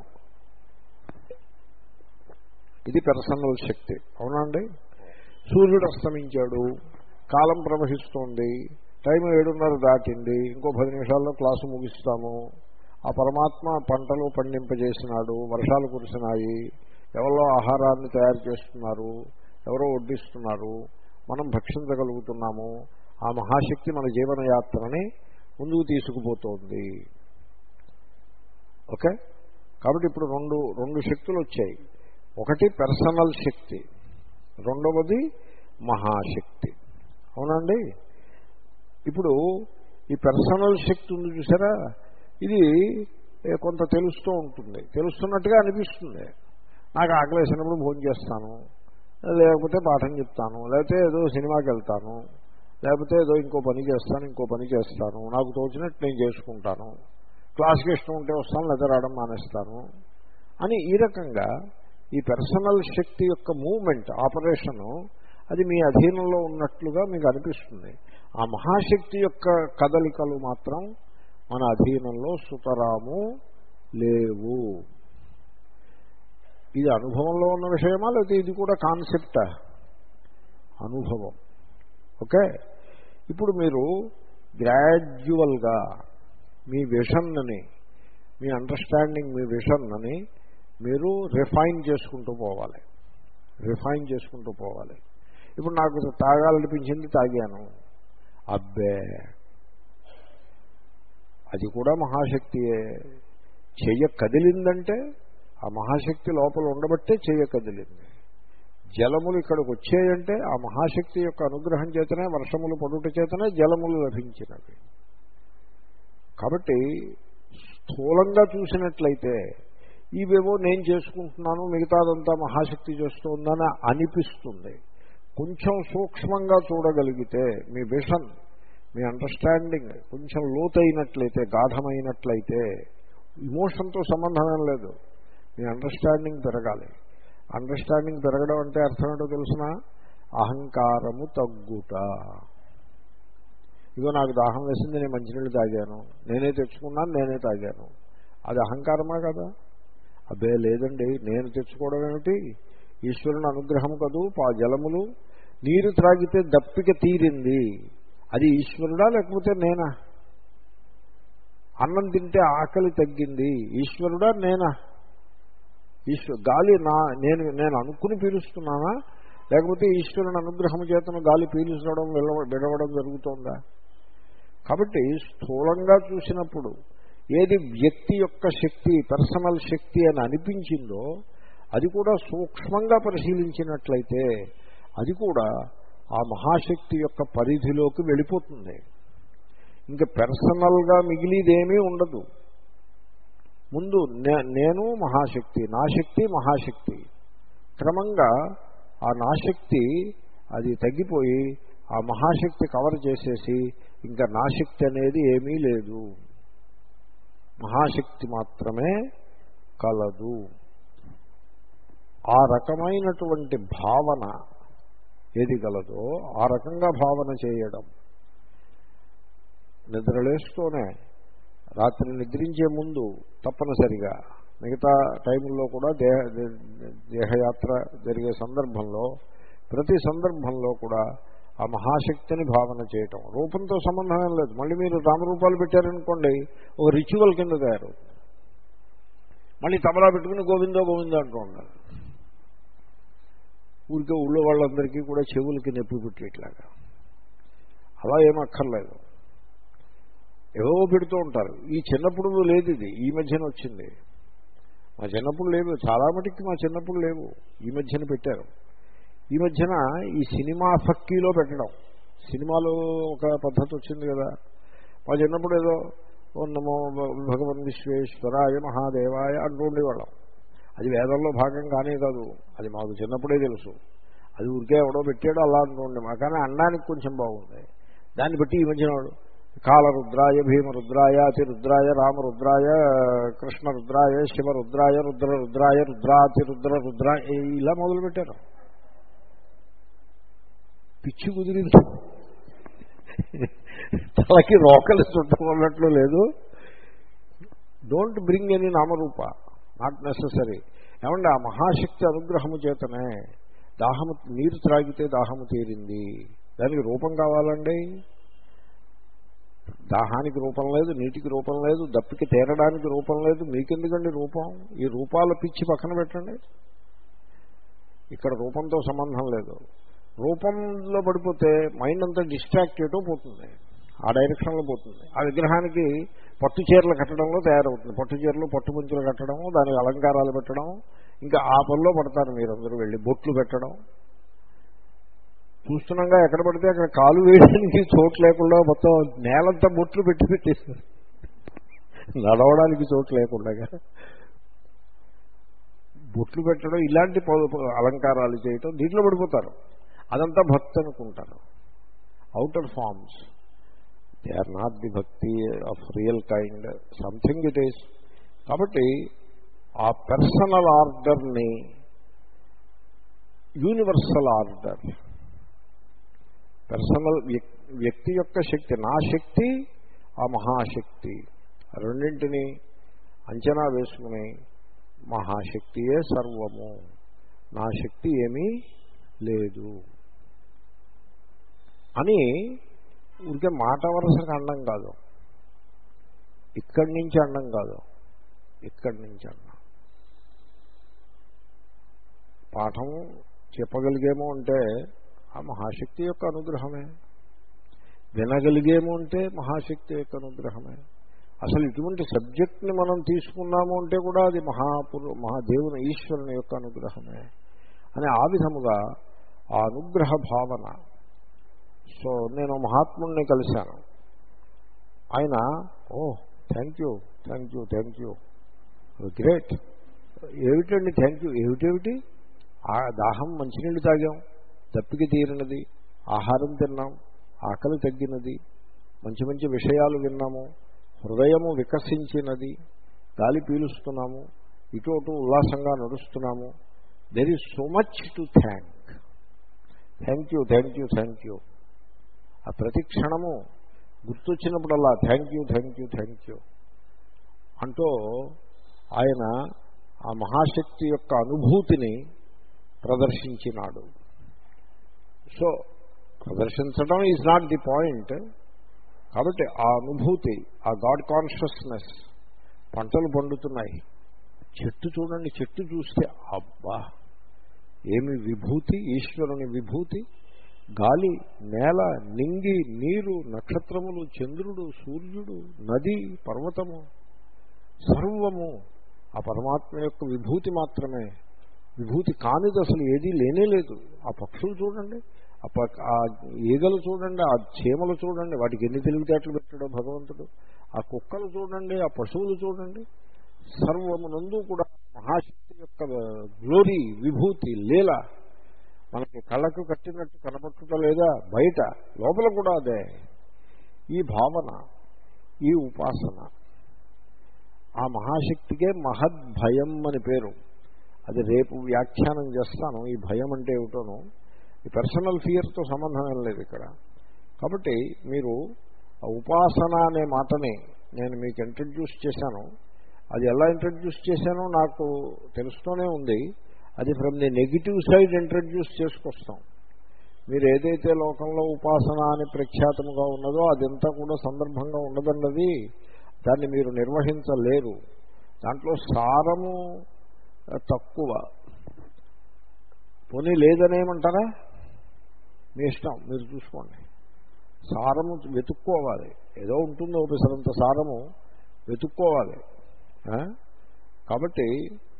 Speaker 1: ఇది పర్సనల్ శక్తి. అవునండి. సూర్యుడు అస్తమించాడు, కాలం ప్రవహిస్తోంది, టైం ఏడున్నర దాటింది, ఇంకో పది నిమిషాల్లో క్లాసు ముగిస్తాము. ఆ పరమాత్మ పంటలు పండింపజేసినాడు, వర్షాలు కురిసినాయి, ఎవరో ఆహారాన్ని తయారు చేస్తున్నారు, ఎవరో వడ్డిస్తున్నారు, మనం భక్షించగలుగుతున్నాము. ఆ మహాశక్తి మన జీవనయాత్రని ముందుకు తీసుకుపోతోంది. ఓకే. కాబట్టి ఇప్పుడు రెండు రెండు శక్తులు వచ్చాయి. ఒకటి పర్సనల్ శక్తి, రెండవది మహాశక్తి. అవునండి. ఇప్పుడు ఈ పర్సనల్ శక్తి ఉంది చూసారా, ఇది కొంత తెలుస్తూ ఉంటుంది, తెలుస్తున్నట్టుగా అనిపిస్తుంది. నాకు ఆకలి వేసినప్పుడు భోజనం చేస్తాను, లేకపోతే పాఠం చెప్తాను, లేకపోతే ఏదో సినిమాకి వెళ్తాను, లేకపోతే ఏదో ఇంకో పని చేస్తాను, ఇంకో పని చేస్తాను, నాకు తోచినట్టు నేను చేసుకుంటాను, క్లాస్కి ఇష్టం ఉంటే వస్తాను, లేదా రావడం మానేస్తాను అని ఈ రకంగా ఈ పర్సనల్ శక్తి యొక్క మూవ్మెంట్, ఆపరేషను అది మీ అధీనంలో ఉన్నట్లుగా మీకు అనిపిస్తుంది. ఆ మహాశక్తి యొక్క కదలికలు మాత్రం మన అధీనంలో సుతరాము లేవు. ఇది అనుభవంలో ఉన్న విషయమా, లేకపోతే ఇది కూడా కాన్సెప్టా? అనుభవం. ఓకే. ఇప్పుడు మీరు గ్రాడ్యువల్గా మీ విషన్ని, మీ అండర్స్టాండింగ్, మీ విషన్ని మీరు రిఫైన్ చేసుకుంటూ పోవాలి, రిఫైన్ చేసుకుంటూ పోవాలి. ఇప్పుడు నాకు తాగాలనిపించింది, తాగాను. అబ్బే, అది కూడా మహాశక్తియే. చెయ్య కదిలిందంటే ఆ మహాశక్తి లోపల ఉండబట్టే చెయ్య కదిలింది. జలములు ఇక్కడికి వచ్చాయంటే ఆ మహాశక్తి యొక్క అనుగ్రహం చేతనే, వర్షములు పడుట చేతనే జలములు లభించినవి. కాబట్టి స్థూలంగా చూసినట్లయితే ఇవేవో నేను చేసుకుంటున్నాను, మిగతాదంతా మహాశక్తి చేస్తుందని అనిపిస్తుంది. కొంచెం సూక్ష్మంగా చూడగలిగితే, మీ విషన్, మీ అండర్స్టాండింగ్ కొంచెం లోతైనట్లయితే, గాఢమైనట్లయితే, ఇమోషన్తో సంబంధం లేదు, మీ అండర్స్టాండింగ్ పెరగాలి. అండర్స్టాండింగ్ పెరగడం అంటే అర్థం ఏంటో తెలుసిన? అహంకారము తగ్గుట. ఇదో నాకు దాహం వేసింది, నేను మంచినీళ్ళు తాగాను, నేనే తెచ్చుకున్నాను, నేనే తాగాను, అది అహంకారమా కదా? అబ్బే లేదండి, నేను తెచ్చుకోవడం ఏమిటి, ఈశ్వరుని అనుగ్రహం కదూ. పా జలములు, నీరు త్రాగితే దప్పిక తీరింది, అది ఈశ్వరుడా లేకపోతే నేనా? అన్నం తింటే ఆకలి తగ్గింది, ఈశ్వరుడా నేనా? ఈశ్వరు గాలి నా నేను నేను అనుకుని పీలుస్తున్నానా, లేకపోతే ఈశ్వరుని అనుగ్రహం చేతను గాలి పీల్చడం విడవడం జరుగుతోందా? కాబట్టి స్థూలంగా చూసినప్పుడు ఏది వ్యక్తి యొక్క శక్తి, పర్సనల్ శక్తి అని అనిపించిందో అది కూడా సూక్ష్మంగా పరిశీలించినట్లయితే అది కూడా ఆ మహాశక్తి యొక్క పరిధిలోకి వెళ్ళిపోతుంది. ఇంకా పర్సనల్గా మిగిలిదేమీ ఉండదు. ముందు నేను మహాశక్తి, నా శక్తి మహాశక్తి, క్రమంగా ఆ నా శక్తి అది తగ్గిపోయి ఆ మహాశక్తి కవర్ చేసేసి ఇంకా నా శక్తి అనేది ఏమీ లేదు, మహాశక్తి మాత్రమే కలదు. ఆ రకమైనటువంటి భావన ఏది గలదో ఆ రకంగా భావన చేయడం. నిద్రలేస్తూనే, రాత్రి నిద్రించే ముందు తప్పనిసరిగా, మిగతా టైంలో కూడా దేహ దేహయాత్ర జరిగే సందర్భంలో, ప్రతి సందర్భంలో కూడా ఆ మహాశక్తిని భావన చేయటం. రూపంతో సంబంధం లేదు. మళ్ళీ మీరు రామరూపాలు పెట్టారనుకోండి, ఒక రిచువల్ కింద తయారవుతుంది. మళ్ళీ తబలా పెట్టుకుని గోవిందో గోవిందో అంటూ ఉండాలి. ఊరికే ఊళ్ళో వాళ్ళందరికీ కూడా చెవులకి నొప్పి పెట్టేట్లాగా. అలా ఏమక్కర్లేదు, ఏవో పెడుతూ ఉంటారు. ఈ చిన్నప్పుడు లేదు, ఇది ఈ మధ్యన వచ్చింది. మా చిన్నప్పుడు లేవు, చాలా మటుకి మా చిన్నప్పుడు లేవు, ఈ మధ్యన పెట్టారు. ఈ మధ్యన ఈ సినిమా ఫక్కీలో పెట్టడం, సినిమాలో ఒక పద్ధతి వచ్చింది కదా. మా చిన్నప్పుడు ఏదో ఓ నమో భగవన్ విశ్వేశ్వరాయ మహాదేవాయ అంటూ ఉండేవాళ్ళం. అది వేదంలో భాగం కానే కాదు, అది మాకు చిన్నప్పుడే తెలుసు. అది ఊరికే ఎవడో పెట్టాడో అలా అంటూ ఉండే మా, కానీ అనడానికి కొంచెం బాగుంది. దాన్ని బట్టి ఈ మధ్యన వాడు కాలరుద్రాయ భీమరుద్రాయ అతిరుద్రాయ రామరుద్రాయ కృష్ణరుద్రాయ శివరుద్రాయ రుద్రరుద్రాయ రుద్రాతిరుద్ర రుద్రాయ ఇలా మొదలుపెట్టారు. పిచ్చి కుదిరింది, తలకి రోకలు చుట్టం అన్నట్లు లేదు. Don't bring any namarupa, not necessary. ఏమంటే ఆ మహాశక్తి అనుగ్రహము చేతనే దాహము, నీరు త్రాగితే దాహము తీరింది. దానికి రూపం కావాలండి. దాహానికి రూపం లేదు, నీటికి రూపం లేదు, దప్పికి తీరడానికి రూపం లేదు. మీకెందుకండి రూపం? ఈ రూపాల పిచ్చి పక్కన పెట్టండి. ఇక్కడ రూపంతో సంబంధం లేదు. రూపంలో పడిపోతే మైండ్ అంతా డిస్ట్రాక్టెడ్ పోతుంది, ఆ డైరెక్షన్లో పోతుంది. ఆ విగ్రహానికి పట్టు చీరలు కట్టడంలో తయారవుతుంది. పట్టు చీరలు, పట్టు పుంచులు కట్టడం, దానికి అలంకారాలు పెట్టడం, ఇంకా ఆ పనిలో పడతారు మీరందరూ వెళ్ళి. బొట్లు పెట్టడం చూస్తున్నాగా, ఎక్కడ పడితే అక్కడ కాలు వేయడానికి చోటు లేకుండా మొత్తం నేలంతా బొట్లు పెట్టి పెట్టేస్తారు, నడవడానికి చోటు లేకుండా బొట్లు పెట్టడం, ఇలాంటి అలంకారాలు చేయటం, దీంట్లో పడిపోతారు. అదంతా భక్తి అనుకుంటారు. Outer forms, they are not the bhakti of real kind, something it is. కాబట్టి ఆ పర్సనల్ ఆర్డర్ని యూనివర్సల్ ఆర్డర్, పర్సనల్ వ్యక్తి యొక్క శక్తి, నా శక్తి, ఆ మహాశక్తి, రెండింటినీ అంచనా వేసుకుని మహాశక్తియే సర్వము, నా శక్తి ఏమీ లేదు అని ఊరికే మాట వరుసగా అండం కాదు, ఇక్కడి నుంచి అండం కాదు, ఇక్కడి నుంచి అన్నా. పాఠం చెప్పగలిగేమో అంటే ఆ మహాశక్తి యొక్క అనుగ్రహమే, వినగలిగేమో అంటే మహాశక్తి యొక్క అనుగ్రహమే. అసలు ఇటువంటి సబ్జెక్ట్ని మనం తీసుకున్నాము అంటే కూడా అది మహాపురు మహాదేవుని ఈశ్వరుని యొక్క అనుగ్రహమే అని ఆ విధముగా ఆ అనుగ్రహ భావన. సో నేను మహాత్ముడిని కలిశాను. ఆయన ఓ thank you thank you thank you great. ఏమిటండి థ్యాంక్ యూ? ఏమిటేమిటి? ఆ దాహం మంచినీళ్ళు తాగాం, దప్పికి తీరినది, ఆహారం తిన్నాం, ఆకలి తగ్గినది, మంచి మంచి విషయాలు విన్నాము, హృదయము వికసించినది, గాలి పీలుస్తున్నాము, ఇటు అటు ఉల్లాసంగా నడుస్తున్నాము. There is so much to thank. Thank you thank you thank you. ఆ ప్రతి క్షణము గుర్తొచ్చినప్పుడల్లా thank you thank you thank you అంటూ ఆయన ఆ మహాశక్తి యొక్క అనుభూతిని ప్రదర్శించినాడు. సో ప్రదర్శించడం ఈజ్ నాట్ ది పాయింట్. కాబట్టి ఆ అనుభూతి, ఆ గాడ్ కాన్షియస్నెస్. పంటలు పండుతున్నాయి, చెట్టు చూడండి, చెట్టు చూస్తే అబ్బా ఏమి విభూతి, ఈశ్వరుని విభూతి. గాలి, నేల, నింగి, నీరు, నక్షత్రములు, చంద్రుడు, సూర్యుడు, నది, పర్వతము, సర్వము ఆ పరమాత్మ యొక్క విభూతి మాత్రమే. విభూతి కానిది అసలు ఏదీ లేనే లేదు. ఆ పక్షులు చూడండి, ఆ ఈగలు చూడండి, ఆ చీమలు చూడండి, వాటికి ఎన్ని తెలివితేటలు పెట్టాడో భగవంతుడు. ఆ కుక్కలు చూడండి, ఆ పశువులు చూడండి, సర్వమునందు కూడా మహాశక్తి యొక్క గ్లోరీ, విభూతి, లీల మనకి కళ్ళకు కట్టినట్టు కనపట్టుట లేదా, బయట లోపల కూడా అదే. ఈ భావన, ఈ ఉపాసన, ఆ మహాశక్తికే మహద్భయం అని పేరు. అది రేపు వ్యాఖ్యానం చేస్తాను. ఈ భయం అంటే ఏమిటోను, ఈ పర్సనల్ ఫియర్తో సంబంధం ఏం లేదు ఇక్కడ. కాబట్టి మీరు ఉపాసన అనే మాటని నేను మీకు ఇంట్రడ్యూస్ చేశాను. అది ఎలా ఇంట్రడ్యూస్ చేశానో నాకు తెలుస్తూనే ఉంది. అది from the negative side introduce చేసుకొస్తాం. మీరు ఏదైతే లోకంలో ఉపాసన అని ప్రఖ్యాతముగా ఉన్నదో అదంతా కూడా సందర్భంగా ఉండదన్నది, దాన్ని మీరు నిర్వహించలేరు. దాంట్లో సారము తక్కువ. పోనీ లేదనేమంటారా? మీ ఇష్టం, మీరు చూసుకోండి. సారము వెతుక్కోవాలి. ఏదో ఉంటుంది ఒకసారంత సారము వెతుక్కోవాలి. కాబట్టి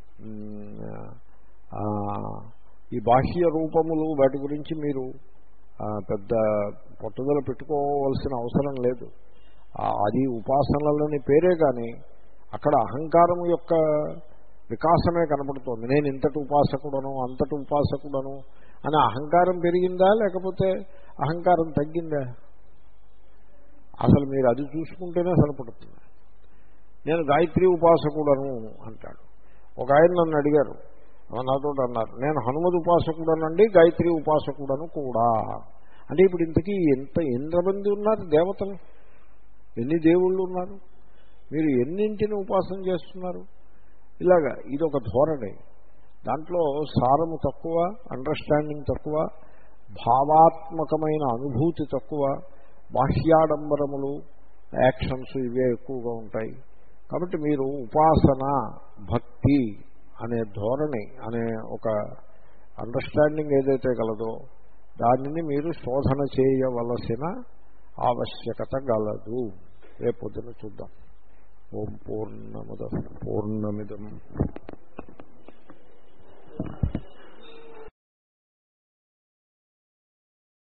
Speaker 1: ఈ బాహ్య రూపములు వాటి గురించి మీరు పెద్ద పట్టుదల పెట్టుకోవాల్సిన అవసరం లేదు. అది ఉపాసనలని పేరే కానీ అక్కడ అహంకారం యొక్క వికాసమే కనపడుతోంది. నేను ఇంతటి ఉపాసకుడను, అంతటి ఉపాసకుడను అని అహంకారం పెరిగిందా లేకపోతే అహంకారం తగ్గిందా? అసలు మీరు అది చూసుకుంటేనే సరిపడుతుంది. నేను గాయత్రి ఉపాసకుడను అంటాడు. ఒక ఆయన నన్ను అడిగారు, నాతో అన్నారు, నేను హనుమద్ ఉపాసకుడనండి, గాయత్రి ఉపాసకుడను కూడా. అంటే ఇప్పుడు ఇంతకీ ఎంత ఎంతమంది ఉన్నారు దేవతలు? ఎన్ని దేవుళ్ళు ఉన్నారు? మీరు ఎన్నింటిని ఉపాసన చేస్తున్నారు? ఇలాగా ఇదొక ధోరణి. దాంట్లో సారము తక్కువ, అండర్స్టాండింగ్ తక్కువ, భావాత్మకమైన అనుభూతి తక్కువ, బాహ్యాడంబరములు యాక్షన్స్ ఇవే ఎక్కువగా ఉంటాయి. కాబట్టి మీరు ఉపాసన భక్తి అనే ధోరణి అనే ఒక అండర్స్టాండింగ్ ఏదైతే గలదో దానిని మీరు శోధన చేయవలసిన ఆవశ్యకత గలదు. రేపు పొద్దున చూద్దాం. ఓం పూర్ణముద పూర్ణమిదం